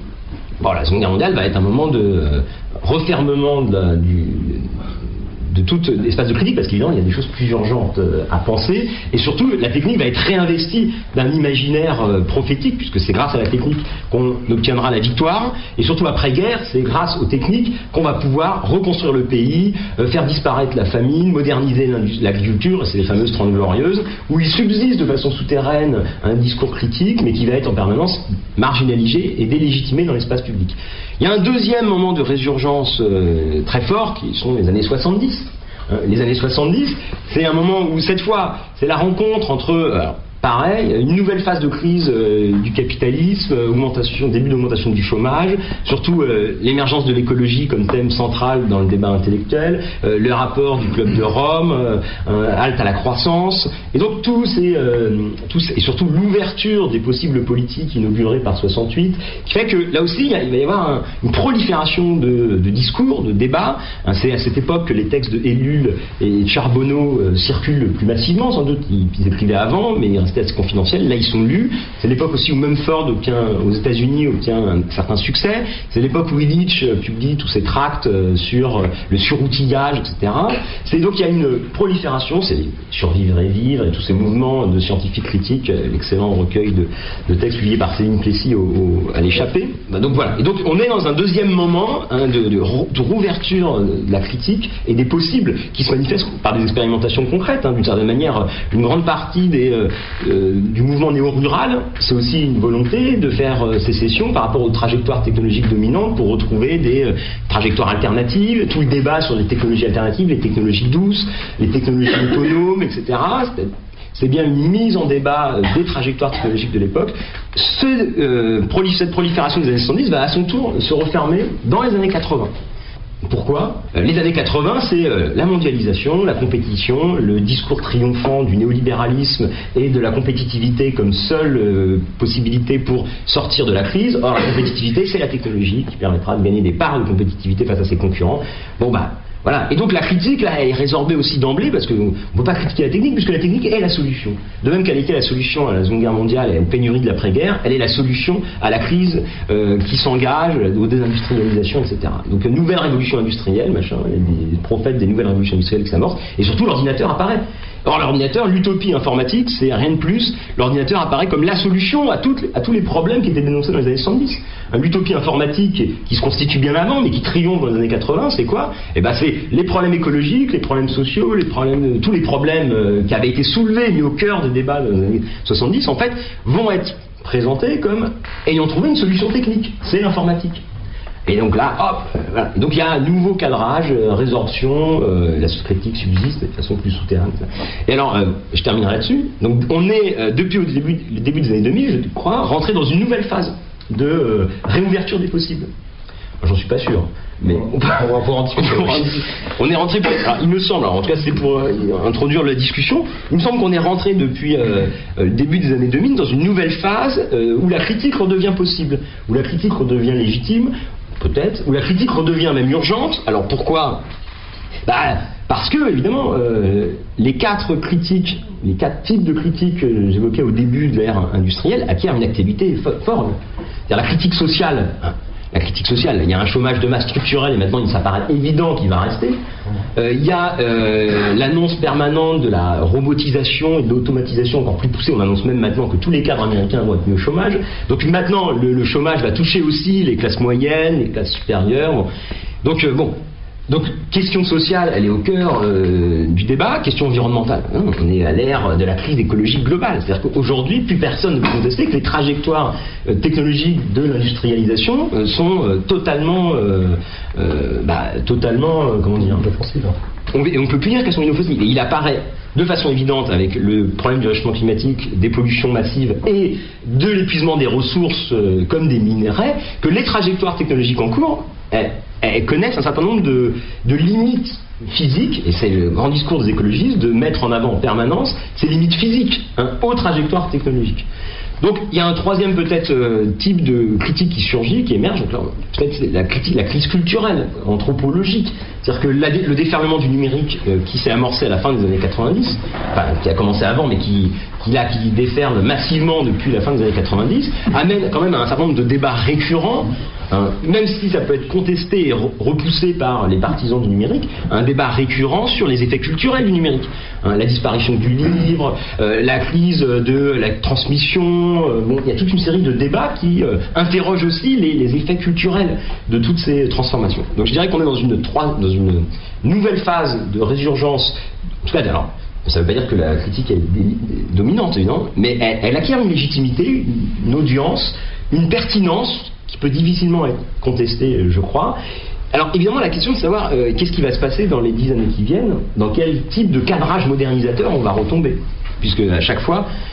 la Seconde Guerre mondiale va être un moment de refermement de tout l'espace de critique, parce qu'évidemment il y a des choses plus urgentes à penser, et surtout la technique va être réinvestie d'un imaginaire prophétique, puisque c'est grâce à la technique qu'on obtiendra la victoire, et surtout après-guerre, c'est grâce aux techniques qu'on va pouvoir reconstruire le pays, faire disparaître la famine, moderniser l'agriculture, et c'est les fameuses 30 glorieuses, où il subsiste de façon souterraine un discours critique, mais qui va être en permanence marginalisé et délégitimé dans l'espace public. Il y a un deuxième moment de résurgence très fort, qui sont les années 70. Les années 70, c'est un moment où, cette fois, c'est la rencontre entre pareil, une nouvelle phase de crise du capitalisme, début d'augmentation du chômage, surtout l'émergence de l'écologie comme thème central dans le débat intellectuel, le rapport du Club de Rome, halte à la croissance, et donc et surtout l'ouverture des possibles politiques inaugurées par 68, qui fait que là aussi il va y avoir une prolifération de discours, de débats. C'est à cette époque que les textes de Ellul et de Charbonneau circulent plus massivement, sans doute. Ils écrivaient avant, mais ils restaient assez confidentiels. Là, ils sont lus. C'est l'époque aussi où Mumford aux États-Unis obtient un certain succès. C'est l'époque où Illich publie tous ses tracts sur le suroutillage, etc. C'est donc il y a une prolifération. C'est Survivre et Vivre et tous ces mouvements de scientifiques critiques, l'excellent recueil de textes publiés par Céline Plessis à l'échappée. Donc voilà. Et donc on est dans un deuxième moment de rouverture de la critique et des possibles qui se manifestent par des expérimentations concrètes. D'une certaine manière, une grande partie du mouvement néo-rural, c'est aussi une volonté de faire sécession par rapport aux trajectoires technologiques dominantes pour retrouver des trajectoires alternatives, tout le débat sur les technologies alternatives, les technologies douces, les technologies autonomes, etc. C'est bien une mise en débat des trajectoires technologiques de l'époque. Cette prolifération des années 70 va à son tour se refermer dans les années 80. Pourquoi ? Les années 80, c'est la mondialisation, la compétition, le discours triomphant du néolibéralisme et de la compétitivité comme seule possibilité pour sortir de la crise. Or, la compétitivité, c'est la technologie qui permettra de gagner des parts de compétitivité face à ses concurrents. Voilà. Et donc la critique, là, elle est résorbée aussi d'emblée, parce qu'on ne peut pas critiquer la technique, puisque la technique est la solution. De même qu'elle était la solution à la Seconde Guerre mondiale et aux pénuries de l'après-guerre, elle est la solution à la crise qui s'engage, aux désindustrialisations, etc. Donc une nouvelle révolution industrielle, il y a des prophètes des nouvelles révolutions industrielles qui s'amorcent, et surtout l'ordinateur apparaît. Or l'ordinateur, l'utopie informatique, c'est rien de plus. L'ordinateur apparaît comme la solution à tous les problèmes qui étaient dénoncés dans les années 70. L'utopie informatique qui se constitue bien avant, mais qui triomphe dans les années 80, c'est quoi ? C'est les problèmes écologiques, les problèmes sociaux, tous les problèmes qui avaient été soulevés, mis au cœur des débats dans les années 70, en fait, vont être présentés comme ayant trouvé une solution technique. C'est l'informatique. Et donc là, voilà. Et donc il y a un nouveau cadrage, résorption, la critique subsiste mais de façon plus souterraine. Et alors, je terminerai là-dessus. Donc on est, depuis le début des années 2000, je crois, rentré dans une nouvelle phase de réouverture des possibles. J'en suis pas sûr, mais on va en discuter. On est rentré, alors il me semble, en tout cas c'est pour introduire la discussion, il me semble qu'on est rentré depuis le début des années 2000 dans une nouvelle phase où la critique redevient possible, où la critique redevient légitime, peut-être, où la critique redevient même urgente. Alors pourquoi ? Parce que, évidemment, les quatre types de critiques que j'évoquais au début de l'ère industrielle acquièrent une activité forte. C'est-à-dire la critique sociale. La critique sociale, il y a un chômage de masse structurel et maintenant il s'apparaît évident qu'il va rester. Il y a l'annonce permanente de la robotisation et de l'automatisation encore plus poussée. On annonce même maintenant que tous les cadres américains vont être mis au chômage. Donc maintenant le chômage va toucher aussi les classes moyennes, les classes supérieures. Donc, question sociale, elle est au cœur du débat. Question environnementale, on est à l'ère de la crise écologique globale. C'est-à-dire qu'aujourd'hui, plus personne ne peut contester que les trajectoires technologiques de l'industrialisation sont totalement, comment dire, inoffensives. On ne peut plus dire qu'elles sont inoffensives. Et il apparaît de façon évidente avec le problème du réchauffement climatique, des pollutions massives et de l'épuisement des ressources comme des minerais, que les trajectoires technologiques en cours, elles connaissent un certain nombre de limites physiques, et c'est le grand discours des écologistes de mettre en avant en permanence ces limites physiques aux trajectoires technologiques. Donc il y a un troisième peut-être type de critique qui surgit, qui émerge, donc là, peut-être c'est la crise culturelle, anthropologique. C'est-à-dire que le déferlement du numérique qui s'est amorcé à la fin des années 90, enfin qui a commencé avant mais qui déferle massivement depuis la fin des années 90, amène quand même à un certain nombre de débats récurrents, même si ça peut être contesté et repoussé par les partisans du numérique, un débat récurrent sur les effets culturels du numérique. La disparition du livre, la crise de la transmission, il y a toute une série de débats qui interrogent aussi les effets culturels de toutes ces transformations. Donc je dirais qu'on est dans une nouvelle phase de résurgence, en tout cas alors, ça ne veut pas dire que la critique est dominante, évidemment, mais elle acquiert une légitimité, une audience, une pertinence qui peut difficilement être contestée, je crois. Alors évidemment la question de savoir qu'est-ce qui va se passer dans les 10 années qui viennent, dans quel type de cadrage modernisateur on va retomber, puisque à chaque fois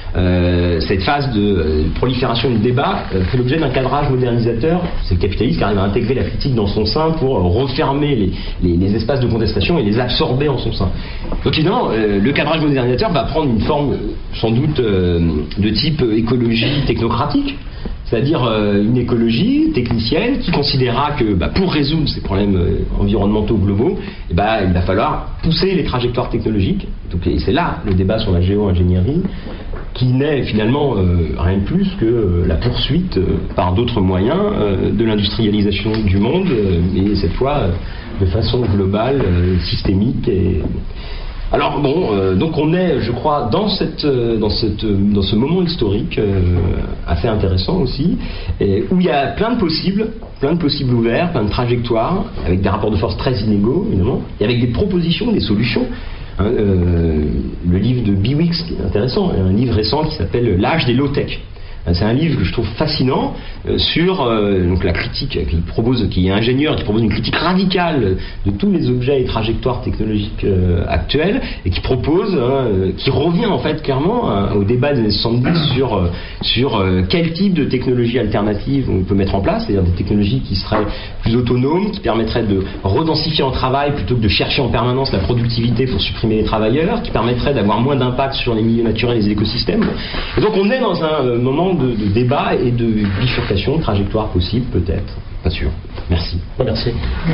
cette phase de prolifération du débat fait l'objet d'un cadrage modernisateur. C'est le capitaliste qui arrive à intégrer la critique dans son sein pour refermer les espaces de contestation et les absorber en son sein. Donc évidemment, le cadrage modernisateur va prendre une forme sans doute de type écologie technocratique, c'est-à-dire une écologie technicienne qui considérera que pour résoudre ces problèmes environnementaux globaux, il va falloir pousser les trajectoires technologiques. Donc, et c'est là le débat sur la géo-ingénierie, qui n'est finalement rien de plus que la poursuite par d'autres moyens de l'industrialisation du monde, mais cette fois de façon globale, systémique. Alors donc on est, je crois, dans ce moment historique assez intéressant aussi, où il y a plein de possibles ouverts, plein de trajectoires, avec des rapports de force très inégaux évidemment, et avec des propositions, des solutions. Le livre de Biwix qui est intéressant, un livre récent qui s'appelle L'âge des low-tech. C'est un livre que je trouve fascinant sur donc la critique qui est ingénieur, qui propose une critique radicale de tous les objets et trajectoires technologiques actuels, et qui propose, qui revient en fait clairement au débat des années 70 sur quel type de technologie alternative on peut mettre en place, c'est-à-dire des technologies qui seraient plus autonomes, qui permettraient de redensifier en travail plutôt que de chercher en permanence la productivité pour supprimer les travailleurs, qui permettraient d'avoir moins d'impact sur les milieux naturels et les écosystèmes. Et donc on est dans un moment de débat et de bifurcation, de trajectoire possible, peut-être, pas sûr. Merci. Merci.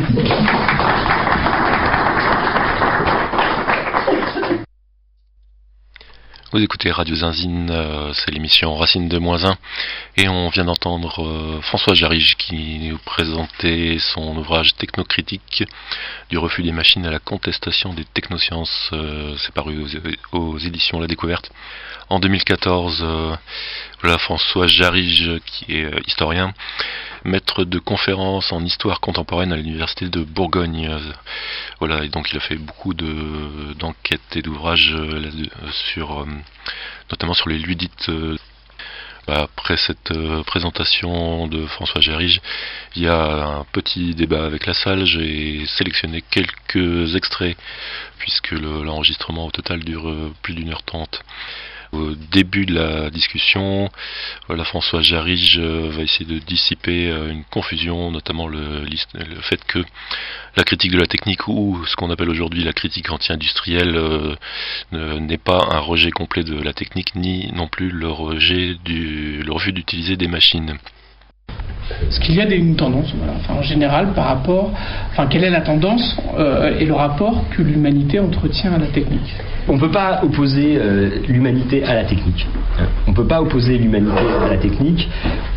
Vous écoutez Radio Zinzine, c'est l'émission Racine de -1, et on vient d'entendre François Jarige qui nous présentait son ouvrage technocritique du refus des machines à la contestation des technosciences. C'est paru aux éditions La Découverte. En 2014, voilà François Jarige, qui est historien, maître de conférences en histoire contemporaine à l'université de Bourgogne. Voilà, et donc il a fait beaucoup d'enquêtes et d'ouvrages notamment sur les ludites. Après cette présentation de François Jarige, il y a un petit débat avec la salle. J'ai sélectionné quelques extraits, puisque l'enregistrement au total dure plus d'1h30. Au début de la discussion, François Jarige va essayer de dissiper une confusion, notamment le fait que la critique de la technique, ou ce qu'on appelle aujourd'hui la critique anti-industrielle, n'est pas un rejet complet de la technique, ni non plus le refus d'utiliser des machines. Est-ce qu'il y a une tendance, en général, par rapport, quelle est la tendance et le rapport que l'humanité entretient à la technique ? On ne peut pas opposer l'humanité à la technique. On ne peut pas opposer l'humanité à la technique.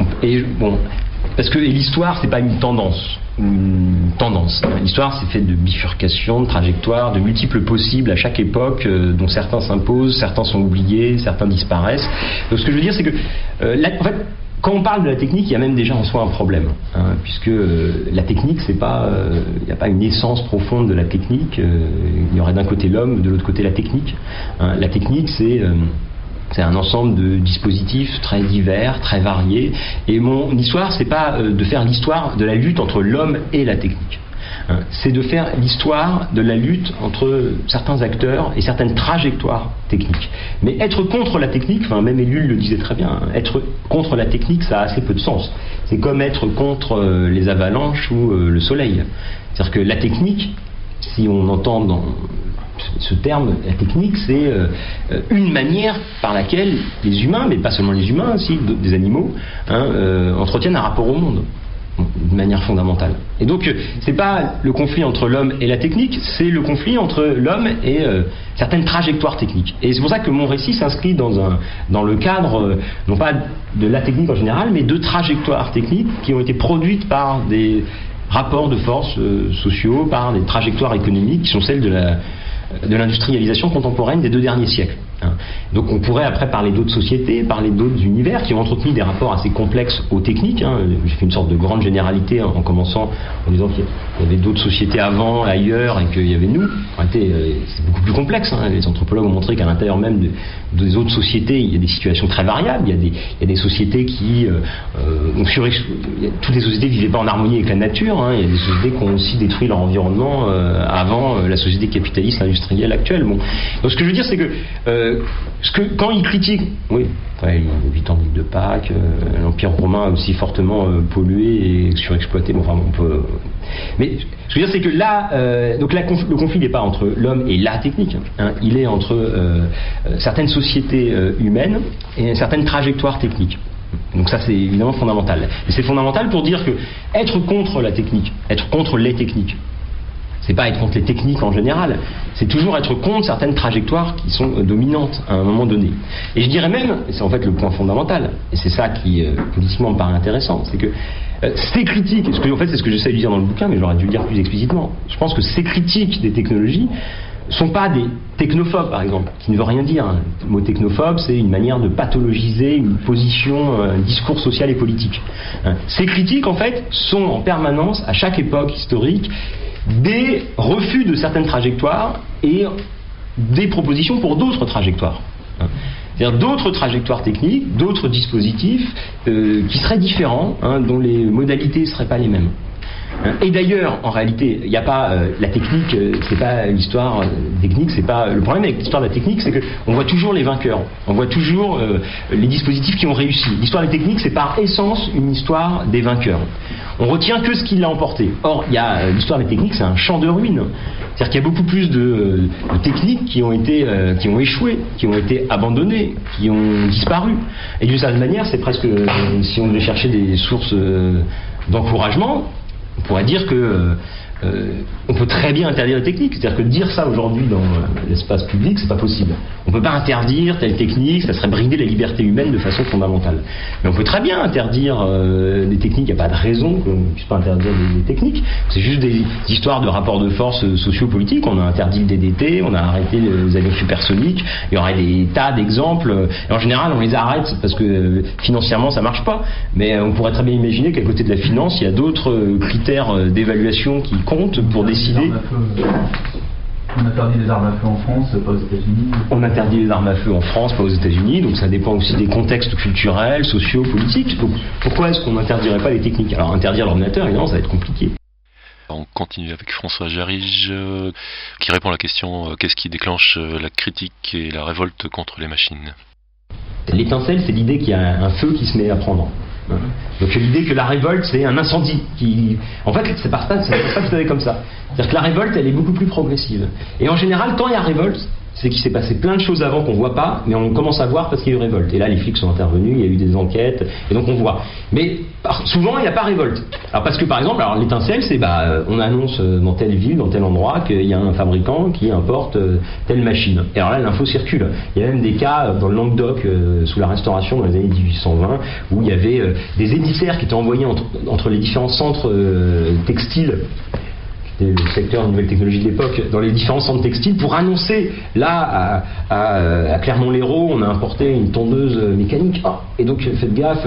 Parce que l'histoire, c'est pas une tendance. L'histoire, c'est fait de bifurcations, de trajectoires, de multiples possibles à chaque époque, dont certains s'imposent, certains sont oubliés, certains disparaissent. Donc ce que je veux dire, c'est que, en fait, quand on parle de la technique, il y a même déjà en soi un problème, puisque la technique, il n'y a pas une essence profonde de la technique. Il y aurait d'un côté l'homme, de l'autre côté la technique. La technique, c'est un ensemble de dispositifs très divers, très variés. Et mon histoire, c'est pas de faire l'histoire de la lutte entre l'homme et la technique. C'est de faire l'histoire de la lutte entre certains acteurs et certaines trajectoires techniques. Mais être contre la technique, même Ellul le disait très bien, être contre la technique, ça a assez peu de sens. C'est comme être contre les avalanches ou le soleil. C'est-à-dire que la technique, si on entend dans ce terme, la technique, c'est une manière par laquelle les humains, mais pas seulement les humains, aussi des animaux, entretiennent un rapport au monde de manière fondamentale. Et donc, c'est pas le conflit entre l'homme et la technique, c'est le conflit entre l'homme et certaines trajectoires techniques. Et c'est pour ça que mon récit s'inscrit dans le cadre, non pas de la technique en général, mais de trajectoires techniques qui ont été produites par des rapports de force sociaux, par des trajectoires économiques qui sont celles de l'industrialisation contemporaine des 2 derniers siècles. Donc on pourrait après parler d'autres sociétés, parler d'autres univers qui ont entretenu des rapports assez complexes aux techniques. J'ai fait une sorte de grande généralité en commençant en disant qu'il y avait d'autres sociétés avant, ailleurs, et qu'il y avait nous. En réalité, c'est beaucoup plus complexe. Les anthropologues ont montré qu'à l'intérieur même des autres sociétés, il y a des situations très variables. Il y a des sociétés qui toutes les sociétés ne vivaient pas en harmonie avec la nature. Il y a des sociétés qui ont aussi détruit leur environnement avant la société capitaliste industrielle actuelle. Donc ce que je veux dire, c'est que Quand il critique, oui, après, 8 ans d'île de Pâques, l'Empire romain a aussi fortement pollué et surexploité. Bon, enfin, on peut. Mais ce que je veux dire, c'est que là, le conflit n'est pas entre l'homme et la technique. Hein, il est entre certaines sociétés humaines et certaines trajectoires techniques. Donc ça, c'est évidemment fondamental. Et c'est fondamental pour dire que être contre la technique, être contre les techniques, c'est pas être contre les techniques en général, c'est toujours être contre certaines trajectoires qui sont dominantes à un moment donné. Et je dirais même, et c'est en fait le point fondamental, et c'est ça qui politiquement me paraît intéressant, c'est que ces critiques, en fait c'est ce que j'essaie de dire dans le bouquin, mais j'aurais dû le dire plus explicitement, je pense que ces critiques des technologies sont pas des technophobes, par exemple, qui ne veut rien dire. Le mot technophobe, c'est une manière de pathologiser une position, un discours social et politique. Ces critiques, en fait, sont en permanence, à chaque époque historique, des refus de certaines trajectoires et des propositions pour d'autres trajectoires. C'est-à-dire d'autres trajectoires techniques, d'autres dispositifs qui seraient différents, dont les modalités ne seraient pas les mêmes. Et d'ailleurs, en réalité, il n'y a pas la technique, c'est pas l'histoire technique, c'est pas le problème avec l'histoire de la technique, c'est que on voit toujours les vainqueurs, on voit toujours les dispositifs qui ont réussi. L'histoire des techniques, c'est par essence une histoire des vainqueurs. On retient que ce qui l'a emporté. Or, l'histoire des techniques, c'est un champ de ruines. C'est-à-dire qu'il y a beaucoup plus de techniques qui ont échoué, qui ont été abandonnées, qui ont disparu. Et d'une certaine manière, c'est presque, si on devait chercher des sources d'encouragement, on pourrait dire que on peut très bien interdire les techniques. C'est-à-dire que dire ça aujourd'hui dans l'espace public, c'est pas possible. On peut pas interdire telle technique, ça serait brider la liberté humaine de façon fondamentale. Mais on peut très bien interdire des techniques, il n'y a pas de raison qu'on ne puisse pas interdire des techniques. C'est juste des histoires de rapports de force sociopolitiques. On a interdit le DDT, on a arrêté les avions supersoniques, il y aurait des tas d'exemples. Et en général, on les arrête parce que financièrement, ça marche pas. Mais on pourrait très bien imaginer qu'à côté de la finance, il y a d'autres critères d'évaluation qui compte pour décider. On interdit les armes à feu en France, pas aux États-Unis. On interdit les armes à feu en France, pas aux États-Unis, donc ça dépend aussi des contextes culturels, sociaux, politiques. Donc pourquoi est-ce qu'on n'interdirait pas les techniques? Alors interdire l'ordinateur, évidemment, ça va être compliqué. On continue avec François Jarige qui répond à la question qu'est-ce qui déclenche la critique et la révolte contre les machines? L'étincelle, c'est l'idée qu'il y a un feu qui se met à prendre. Donc l'idée que la révolte c'est un incendie qui... En fait c'est pas tout à fait comme ça. C'est-à-dire que la révolte elle est beaucoup plus progressive. Et en général quand il y a révolte, c'est qu'il s'est passé plein de choses avant qu'on voit pas, mais on commence à voir parce qu'il y a eu révolte. Et là les flics sont intervenus, il y a eu des enquêtes, et donc on voit. Mais souvent il n'y a pas révolte. Alors parce que par exemple, l'étincelle c'est on annonce dans telle ville, dans tel endroit qu'il y a un fabricant qui importe telle machine. Et alors là l'info circule. Il y a même des cas dans le Languedoc sous la Restauration dans les années 1820 où il y avait des émissaires qui étaient envoyés entre les différents centres textiles. Le secteur de nouvelles technologies de l'époque, dans les différents centres textiles, pour annoncer, là, à Clermont-Lérault, on a importé une tondeuse mécanique. Et donc, faites gaffe.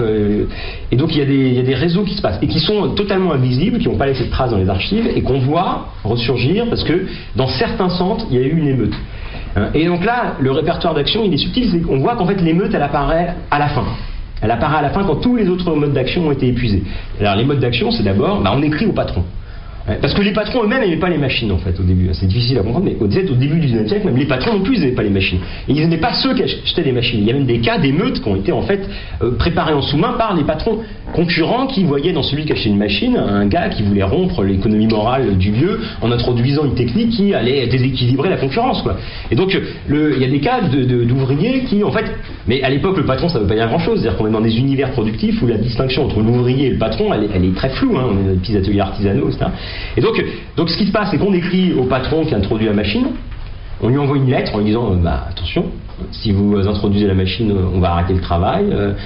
Et donc, il y a des réseaux qui se passent, et qui sont totalement invisibles, qui n'ont pas laissé de traces dans les archives, et qu'on voit ressurgir, parce que dans certains centres, il y a eu une émeute. Et donc là, le répertoire d'action, il est subtil, c'est qu'on voit qu'en fait, l'émeute, elle apparaît à la fin. Elle apparaît à la fin quand tous les autres modes d'action ont été épuisés. Alors, les modes d'action, c'est d'abord, on écrit au patron. Parce que les patrons eux-mêmes n'aimaient pas les machines en fait au début, c'est difficile à comprendre, mais au début du 19e siècle, même les patrons non plus ils n'aimaient pas les machines. Et ils n'aimaient pas ceux qui achetaient des machines. Il y a même des cas d'émeutes qui ont été en fait préparés en sous-main par les patrons concurrents qui voyaient dans celui qui achetait une machine un gars qui voulait rompre l'économie morale du lieu en introduisant une technique qui allait déséquilibrer la concurrence quoi. Et donc il y a des cas d'ouvriers qui en fait, mais à l'époque le patron ça veut pas dire grand-chose, c'est-à-dire qu'on est dans des univers productifs où la distinction entre l'ouvrier et le patron elle est très floue, on est dans des petits ateliers artisanaux, etc. Et donc ce qui se passe, c'est qu'on écrit au patron qui a introduit la machine, on lui envoie une lettre en lui disant attention, si vous introduisez la machine, on va arrêter le travail.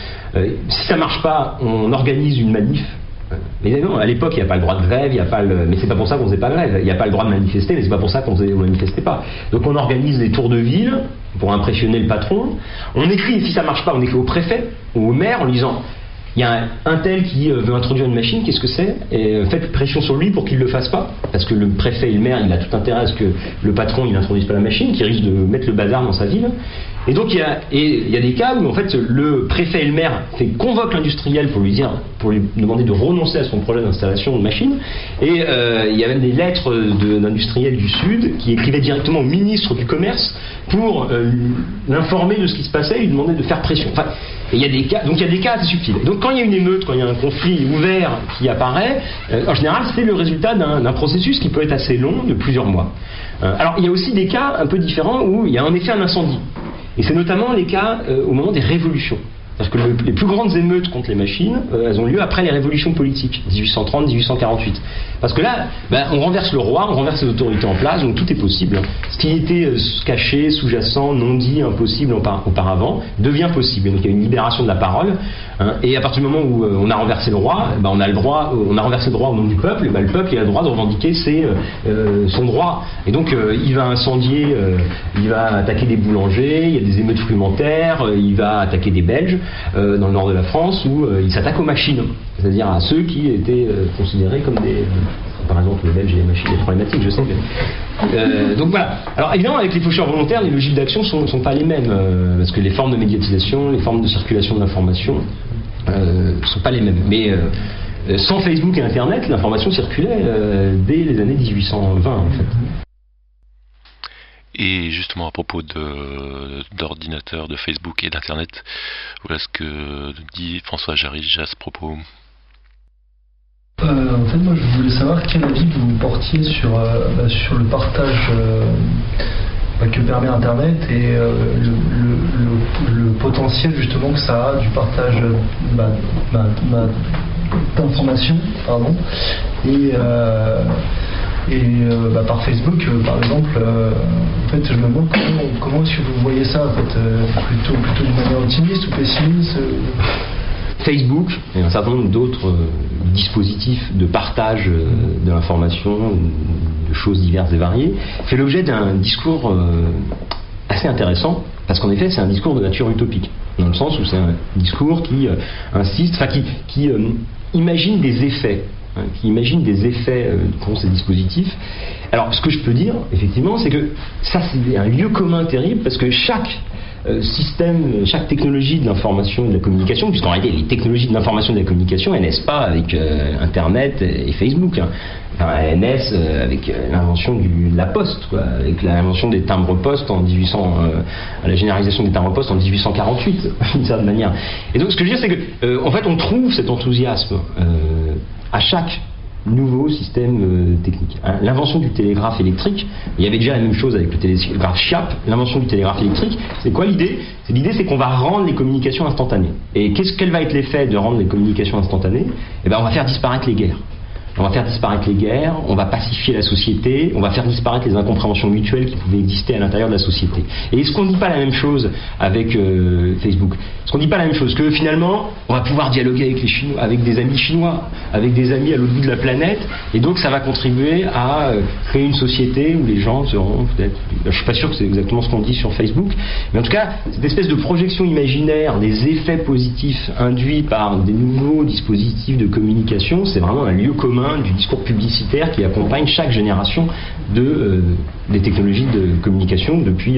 Si ça marche pas, on organise une manif. Mais non, à l'époque, il n'y a pas le droit de grève, mais c'est pas pour ça qu'on faisait pas grève. Il n'y a pas le droit de manifester, mais c'est pas pour ça qu'on manifestait pas. Donc on organise des tours de ville pour impressionner le patron. On écrit, si ça marche pas, on écrit au préfet ou au maire en lui disant il y a un tel qui veut introduire une machine, qu'est-ce que c'est? Et faites pression sur lui pour qu'il ne le fasse pas, parce que le préfet et le maire, il a tout intérêt à ce que le patron il n'introduise pas la machine, qui risque de mettre le bazar dans sa ville. Et donc il y a des cas où en fait le préfet et le maire convoquent l'industriel pour lui demander de renoncer à son projet d'installation de machine. Et il y a même des lettres d'industriels du Sud qui écrivaient directement au ministre du Commerce pour l'informer de ce qui se passait et lui demander de faire pression. Enfin, il y a des cas assez subtils. Donc quand il y a une émeute, quand il y a un conflit ouvert qui apparaît, en général c'est le résultat d'un processus qui peut être assez long, de plusieurs mois. Alors il y a aussi des cas un peu différents où il y a en effet un incendie. Et c'est notamment les cas au moment des révolutions. Parce que les plus grandes émeutes contre les machines, elles ont lieu après les révolutions politiques, 1830-1848. Parce que là, on renverse le roi, on renverse les autorités en place, donc tout est possible. Ce qui était caché, sous-jacent, non dit, impossible auparavant, devient possible. Donc il y a une libération de la parole. Et à partir du moment où on a renversé le roi, on a renversé le droit au nom du peuple, et le peuple il a le droit de revendiquer son droit. Et donc il va incendier, il va attaquer des boulangers, il y a des émeutes frumentaires, il va attaquer des Belges dans le nord de la France où il s'attaque aux machines, c'est-à-dire à ceux qui étaient considérés comme des... Par exemple, les Belges et les machines, c'est problématique, je sais. Donc voilà. Alors évidemment, avec les faucheurs volontaires, les logiques d'action ne sont pas les mêmes, parce que les formes de médiatisation, les formes de circulation de l'information ne sont pas les mêmes. Mais sans Facebook et Internet, l'information circulait dès les années 1820, en fait. Et justement à propos d'ordinateurs, de Facebook et d'Internet, voilà ce que dit François Jarige à ce propos. En fait, moi, je voulais savoir quel avis vous portiez sur le partage que permet Internet et le potentiel justement que ça a du partage d'informations, par Facebook, par exemple. En fait, je me demande comment est-ce que vous voyez ça, en fait, plutôt d'une manière optimiste ou pessimiste. Facebook et un certain nombre d'autres dispositifs de partage de l'information, de choses diverses et variées, fait l'objet d'un discours assez intéressant, parce qu'en effet c'est un discours de nature utopique, dans le sens où c'est un discours qui qui imagine des effets, qu'ont ces dispositifs. Alors ce que je peux dire, effectivement, c'est que ça c'est un lieu commun terrible, parce que chaque chaque technologie de l'information et de la communication, puisqu'en réalité les technologies de l'information et de la communication elles naissent pas avec Internet et Facebook, elles naissent avec l'invention de la poste, avec l'invention des timbres-poste la généralisation des timbres-poste en 1848 d'une certaine manière. Et donc ce que je veux dire c'est que en fait on trouve cet enthousiasme à chaque nouveau système technique. L'invention du télégraphe électrique, il y avait déjà la même chose avec le télégraphe Schiapp. L'invention du télégraphe électrique, c'est quoi l'idée ? L'idée c'est qu'on va rendre les communications instantanées. Et quel va être l'effet de rendre les communications instantanées ? On va faire disparaître les guerres. On va faire disparaître les guerres, on va pacifier la société, on va faire disparaître les incompréhensions mutuelles qui pouvaient exister à l'intérieur de la société. Et est-ce qu'on ne dit pas la même chose avec Facebook ? Est-ce qu'on ne dit pas la même chose ? Que finalement, on va pouvoir dialoguer avec les Chinois, avec des amis chinois, avec des amis à l'autre bout de la planète, et donc ça va contribuer à créer une société où les gens seront peut-être... Je ne suis pas sûr que c'est exactement ce qu'on dit sur Facebook, mais en tout cas, cette espèce de projection imaginaire des effets positifs induits par des nouveaux dispositifs de communication, c'est vraiment un lieu commun du discours publicitaire qui accompagne chaque génération des technologies de communication depuis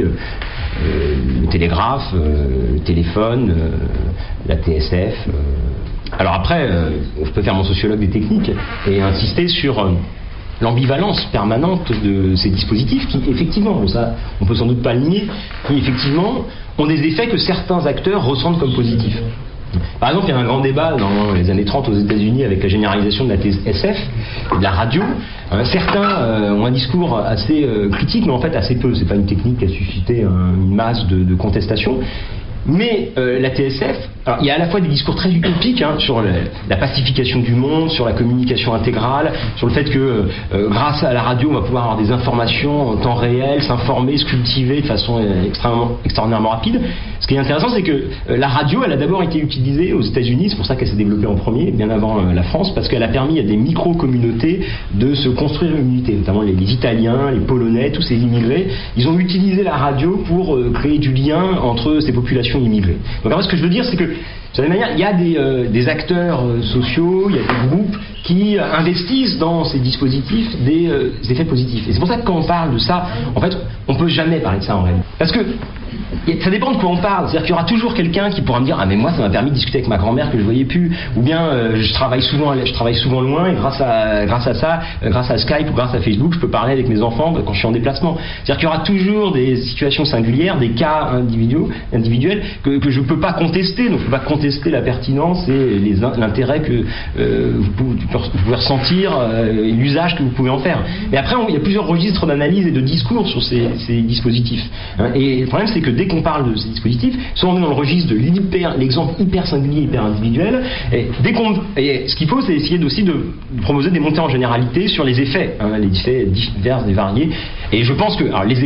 le télégraphe, le téléphone, la TSF. Alors après, je peux faire mon sociologue des techniques et insister sur l'ambivalence permanente de ces dispositifs qui, effectivement, ça, on peut sans doute pas le nier, qui, effectivement, ont des effets que certains acteurs ressentent comme positifs. Par exemple, il y a un grand débat dans les années 30 aux États-Unis avec la généralisation de la TSF, de la radio. Certains ont un discours assez critique, mais en fait assez peu. C'est pas une technique qui a suscité une masse de contestation. Mais la TSF, alors, il y a à la fois des discours très utopiques sur la pacification du monde, sur la communication intégrale, sur le fait que grâce à la radio on va pouvoir avoir des informations en temps réel, s'informer, se cultiver de façon extraordinairement rapide. Ce qui est intéressant, c'est que la radio elle a d'abord été utilisée aux États-Unis, c'est pour ça qu'elle s'est développée en premier, bien avant la France, parce qu'elle a permis à des micro-communautés de se construire une unité, notamment les Italiens, les Polonais, tous ces immigrés, ils ont utilisé la radio pour créer du lien entre ces populations immigrées. Donc après ce que je veux dire c'est que de cette manière il y a des acteurs sociaux, il y a des groupes qui investissent dans ces dispositifs des effets positifs. Et c'est pour ça que quand on parle de ça, en fait on peut jamais parler de ça en réalité. Parce que ça dépend de quoi on parle. C'est-à-dire qu'il y aura toujours quelqu'un qui pourra me dire ah mais moi ça m'a permis de discuter avec ma grand-mère que je voyais plus, ou bien je travaille souvent loin et grâce à ça, grâce à Skype ou grâce à Facebook, je peux parler avec mes enfants quand je suis en déplacement. C'est-à-dire qu'il y aura toujours des situations singulières, des cas individuels que je peux pas contester. Donc je peux pas contester la pertinence et l'intérêt que vous pouvez ressentir, et l'usage que vous pouvez en faire. Mais après il y a plusieurs registres d'analyse et de discours sur ces dispositifs. Et le problème c'est que dès qu'on parle de ces dispositifs, soit on est dans le registre de l'exemple hyper singulier, hyper individuel, et ce qu'il faut c'est essayer aussi de proposer des montées en généralité sur les effets, les effets divers et variés. Et je pense que les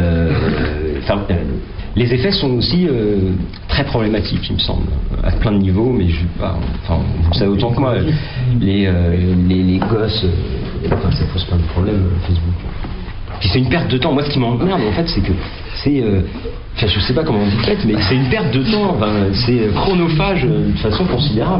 effets sont aussi très problématiques, il me semble, à plein de niveaux, mais vous savez autant que moi, les gosses, ça pose plein de problèmes, Facebook. Puis c'est une perte de temps. Moi, ce qui m'emmerde, en fait, c'est que je sais pas comment on dit peut-être, mais c'est une perte de temps. C'est chronophage de façon considérable.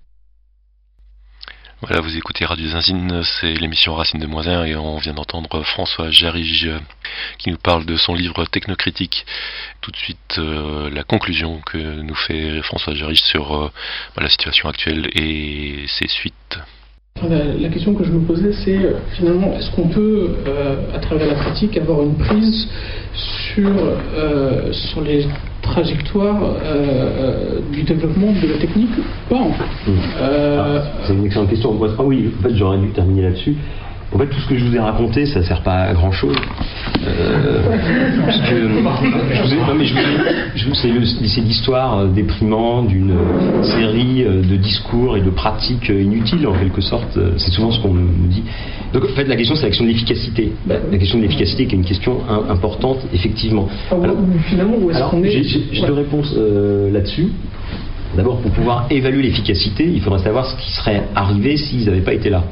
Voilà, vous écoutez Radio Zinzine, c'est l'émission Racine de moins 1 et on vient d'entendre François Jarige qui nous parle de son livre Technocritique. Tout de suite, la conclusion que nous fait François Jarige sur la situation actuelle et ses suites. La question que je me posais, c'est finalement, est-ce qu'on peut, à travers la pratique, avoir une prise sur les trajectoires du développement de la technique ou pas, en fait. C'est une excellente question. Oui, en fait, j'aurais dû terminer là-dessus. En fait, tout ce que je vous ai raconté, ça ne sert pas à grand-chose. Parce que c'est l'histoire déprimante d'une série de discours et de pratiques inutiles, en quelque sorte. C'est souvent ce qu'on me dit. Donc, en fait, la question, c'est la question de l'efficacité. La question de l'efficacité qui est une question importante, effectivement. Alors, finalement, où est-ce qu'on est J'ai deux réponses là-dessus. D'abord, pour pouvoir évaluer l'efficacité, il faudrait savoir ce qui serait arrivé s'ils n'avaient pas été là.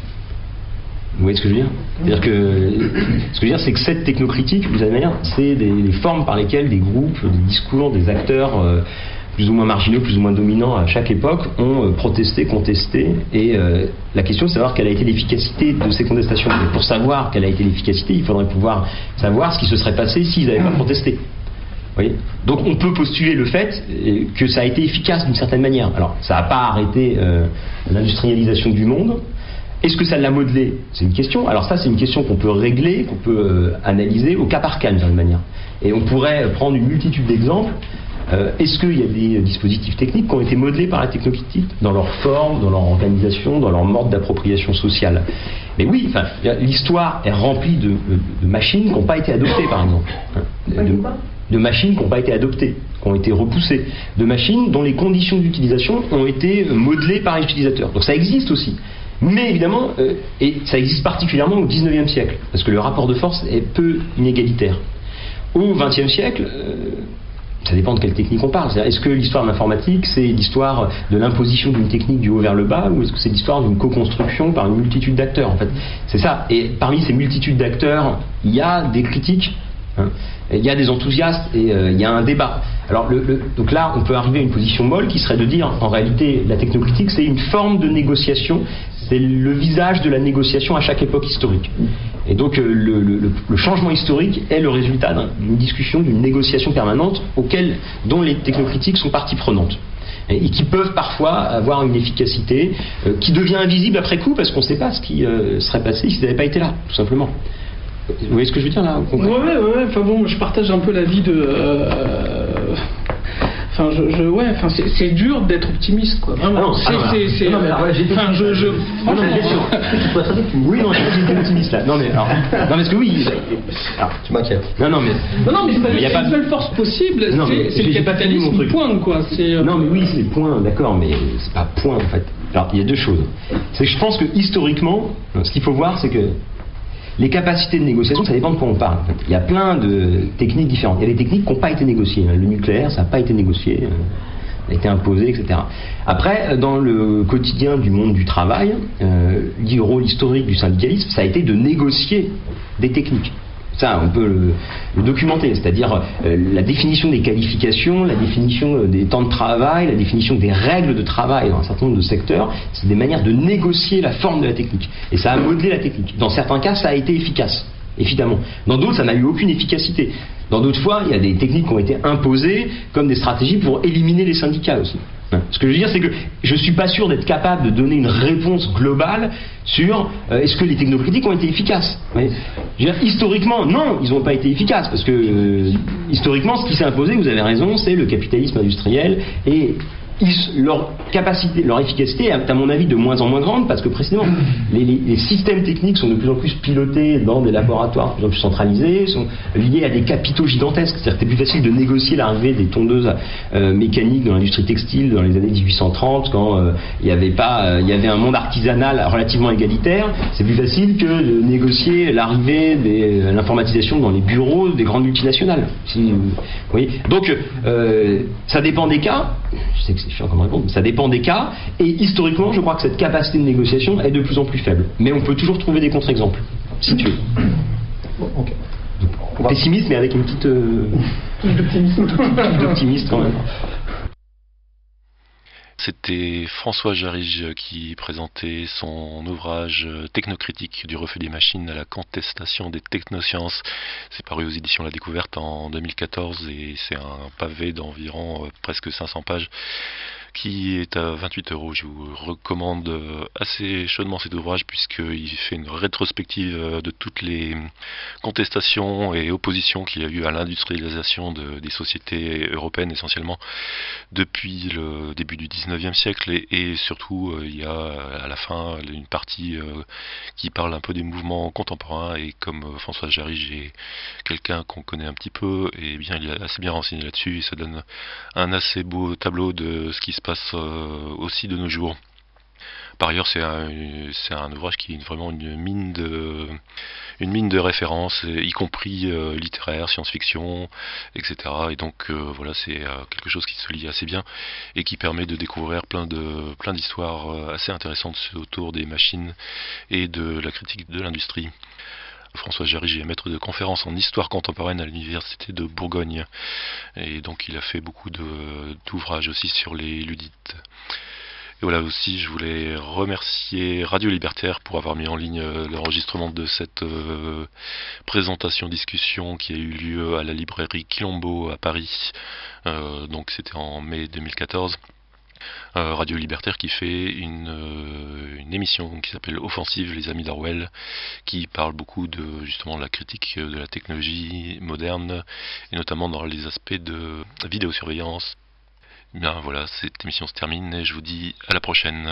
Vous voyez ce que je veux dire ? C'est-à-dire que ce que je veux dire, c'est que cette technocritique, vous savez, c'est des formes par lesquelles des groupes, des discours, des acteurs plus ou moins marginaux, plus ou moins dominants à chaque époque ont protesté, contesté. Et la question c'est de savoir quelle a été l'efficacité de ces contestations. Et pour savoir quelle a été l'efficacité, il faudrait pouvoir savoir ce qui se serait passé s'ils n'avaient pas protesté. Vous voyez ? Donc on peut postuler le fait que ça a été efficace d'une certaine manière. Alors ça n'a pas arrêté l'industrialisation du monde. Est-ce que ça l'a modelé ? C'est une question. Alors ça, c'est une question qu'on peut régler, qu'on peut analyser au cas par cas d'une certaine manière. Et on pourrait prendre une multitude d'exemples. Est-ce qu'il y a des dispositifs techniques qui ont été modelés par la technocritique dans leur forme, dans leur organisation, dans leur mode d'appropriation sociale ? Mais oui, l'histoire est remplie de machines qui n'ont pas été adoptées, par exemple. De machines qui n'ont pas été adoptées, qui ont été repoussées. De machines dont les conditions d'utilisation ont été modelées par les utilisateurs. Donc ça existe aussi. Mais évidemment, et ça existe particulièrement au XIXe siècle, parce que le rapport de force est peu inégalitaire. Au XXe siècle, ça dépend de quelle technique on parle. C'est-à-dire, est-ce que l'histoire de l'informatique, c'est l'histoire de l'imposition d'une technique du haut vers le bas, ou est-ce que c'est l'histoire d'une co-construction par une multitude d'acteurs ? En fait, c'est ça. Et parmi ces multitudes d'acteurs, il y a des critiques, il y a des enthousiastes et il y a un débat. Alors donc là, on peut arriver à une position molle qui serait de dire, en réalité, la technocritique, c'est une forme de négociation, c'est le visage de la négociation à chaque époque historique. Et donc le changement historique est le résultat d'une discussion, d'une négociation permanente dont les technocritiques sont partie prenante. Et qui peuvent parfois avoir une efficacité qui devient invisible après coup parce qu'on ne sait pas ce qui serait passé s'ils n'avaient pas été là, tout simplement. Vous voyez ce que je veux dire là ? Ouais. Enfin bon, je partage un peu l'avis de. C'est dur d'être optimiste, quoi. Vraiment. J'ai été optimiste là. Non mais parce que oui. Alors, tu m'inquiètes. Non mais il n'y a pas de seule force possible. C'est le capitalisme qui pointe, quoi. Non mais oui, c'est point, d'accord, mais c'est pas point en fait. Alors il y a deux choses. C'est que je pense que historiquement, ce qu'il faut voir, c'est que les capacités de négociation, ça dépend de quoi on parle. En fait. Il y a plein de techniques différentes. Il y a des techniques qui n'ont pas été négociées. Le nucléaire, ça n'a pas été négocié, a été imposé, etc. Après, dans le quotidien du monde du travail, le rôle historique du syndicalisme, ça a été de négocier des techniques. Ça, on peut le documenter, c'est-à-dire la définition des qualifications, la définition des temps de travail, la définition des règles de travail dans un certain nombre de secteurs, c'est des manières de négocier la forme de la technique. Et ça a modelé la technique. Dans certains cas, ça a été efficace. évidemment. Dans d'autres, ça n'a eu aucune efficacité. Dans d'autres fois, il y a des techniques qui ont été imposées comme des stratégies pour éliminer les syndicats aussi. Ce que je veux dire, c'est que je ne suis pas sûr d'être capable de donner une réponse globale sur est-ce que les technocritiques ont été efficaces. Je veux dire, historiquement, non, ils n'ont pas été efficaces, parce que historiquement, ce qui s'est imposé, vous avez raison, c'est le capitalisme industriel, et leur capacité, leur efficacité est à mon avis de moins en moins grande, parce que précisément les systèmes techniques sont de plus en plus pilotés dans des laboratoires de plus en plus centralisés, sont liés à des capitaux gigantesques. C'est-à-dire que c'est plus facile de négocier l'arrivée des tondeuses mécaniques dans l'industrie textile dans les années 1830, quand il y avait un monde artisanal relativement égalitaire. C'est plus facile que de négocier l'arrivée de l'informatisation dans les bureaux des grandes multinationales. Vous voyez. Donc ça dépend des cas. Je sais que c'est chiant comme réponse, mais ça dépend des cas, et historiquement je crois que cette capacité de négociation est de plus en plus faible, mais on peut toujours trouver des contre-exemples si tu veux. Okay. Pessimiste, mais avec une petite d'optimiste quand même. C'était François Jarige qui présentait son ouvrage technocritique du refus des machines à la contestation des technosciences. C'est paru aux éditions La Découverte en 2014 et c'est un pavé d'environ presque 500 pages qui est à 28 €. Je vous recommande assez chaudement cet ouvrage puisqu'il fait une rétrospective de toutes les contestations et oppositions qu'il y a eu à l'industrialisation des sociétés européennes essentiellement depuis le début du 19e siècle et surtout il y a à la fin une partie qui parle un peu des mouvements contemporains et comme François Jarige est quelqu'un qu'on connaît un petit peu, et bien il est assez bien renseigné là-dessus et ça donne un assez beau tableau de ce qui se passe aussi de nos jours. Par ailleurs, c'est un ouvrage qui est vraiment une mine de références, y compris littéraire, science-fiction, etc. Et donc voilà, c'est quelque chose qui se lit assez bien et qui permet de découvrir plein d'histoires assez intéressantes autour des machines et de la critique de l'industrie. François Jarige est maître de conférences en histoire contemporaine à l'université de Bourgogne et donc il a fait beaucoup d'ouvrages aussi sur les ludites. Et voilà aussi, je voulais remercier Radio Libertaire pour avoir mis en ligne l'enregistrement de cette présentation-discussion qui a eu lieu à la librairie Quilombo à Paris. Donc c'était en mai 2014. Radio Libertaire qui fait une émission qui s'appelle Offensive, les amis d'Orwell, qui parle beaucoup de justement de la critique de la technologie moderne et notamment dans les aspects de vidéosurveillance. Bien voilà, cette émission se termine et je vous dis à la prochaine.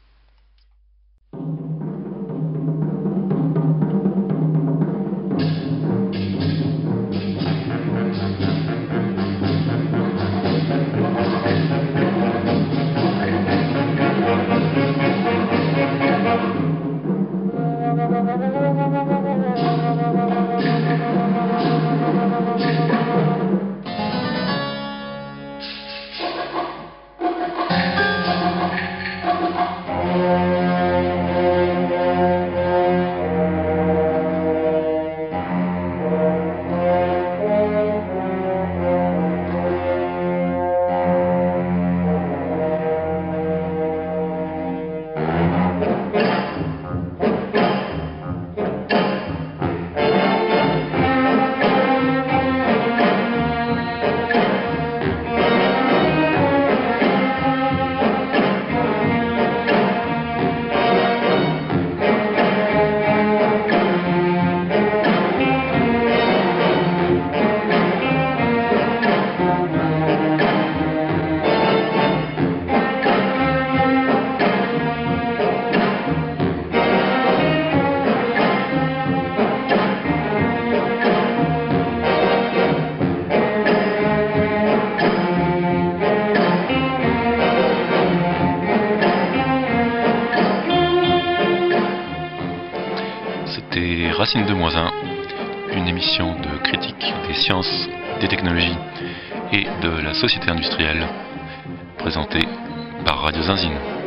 Racine de -1, une émission de critique des sciences, des technologies et de la société industrielle, présentée par Radio Zinzine.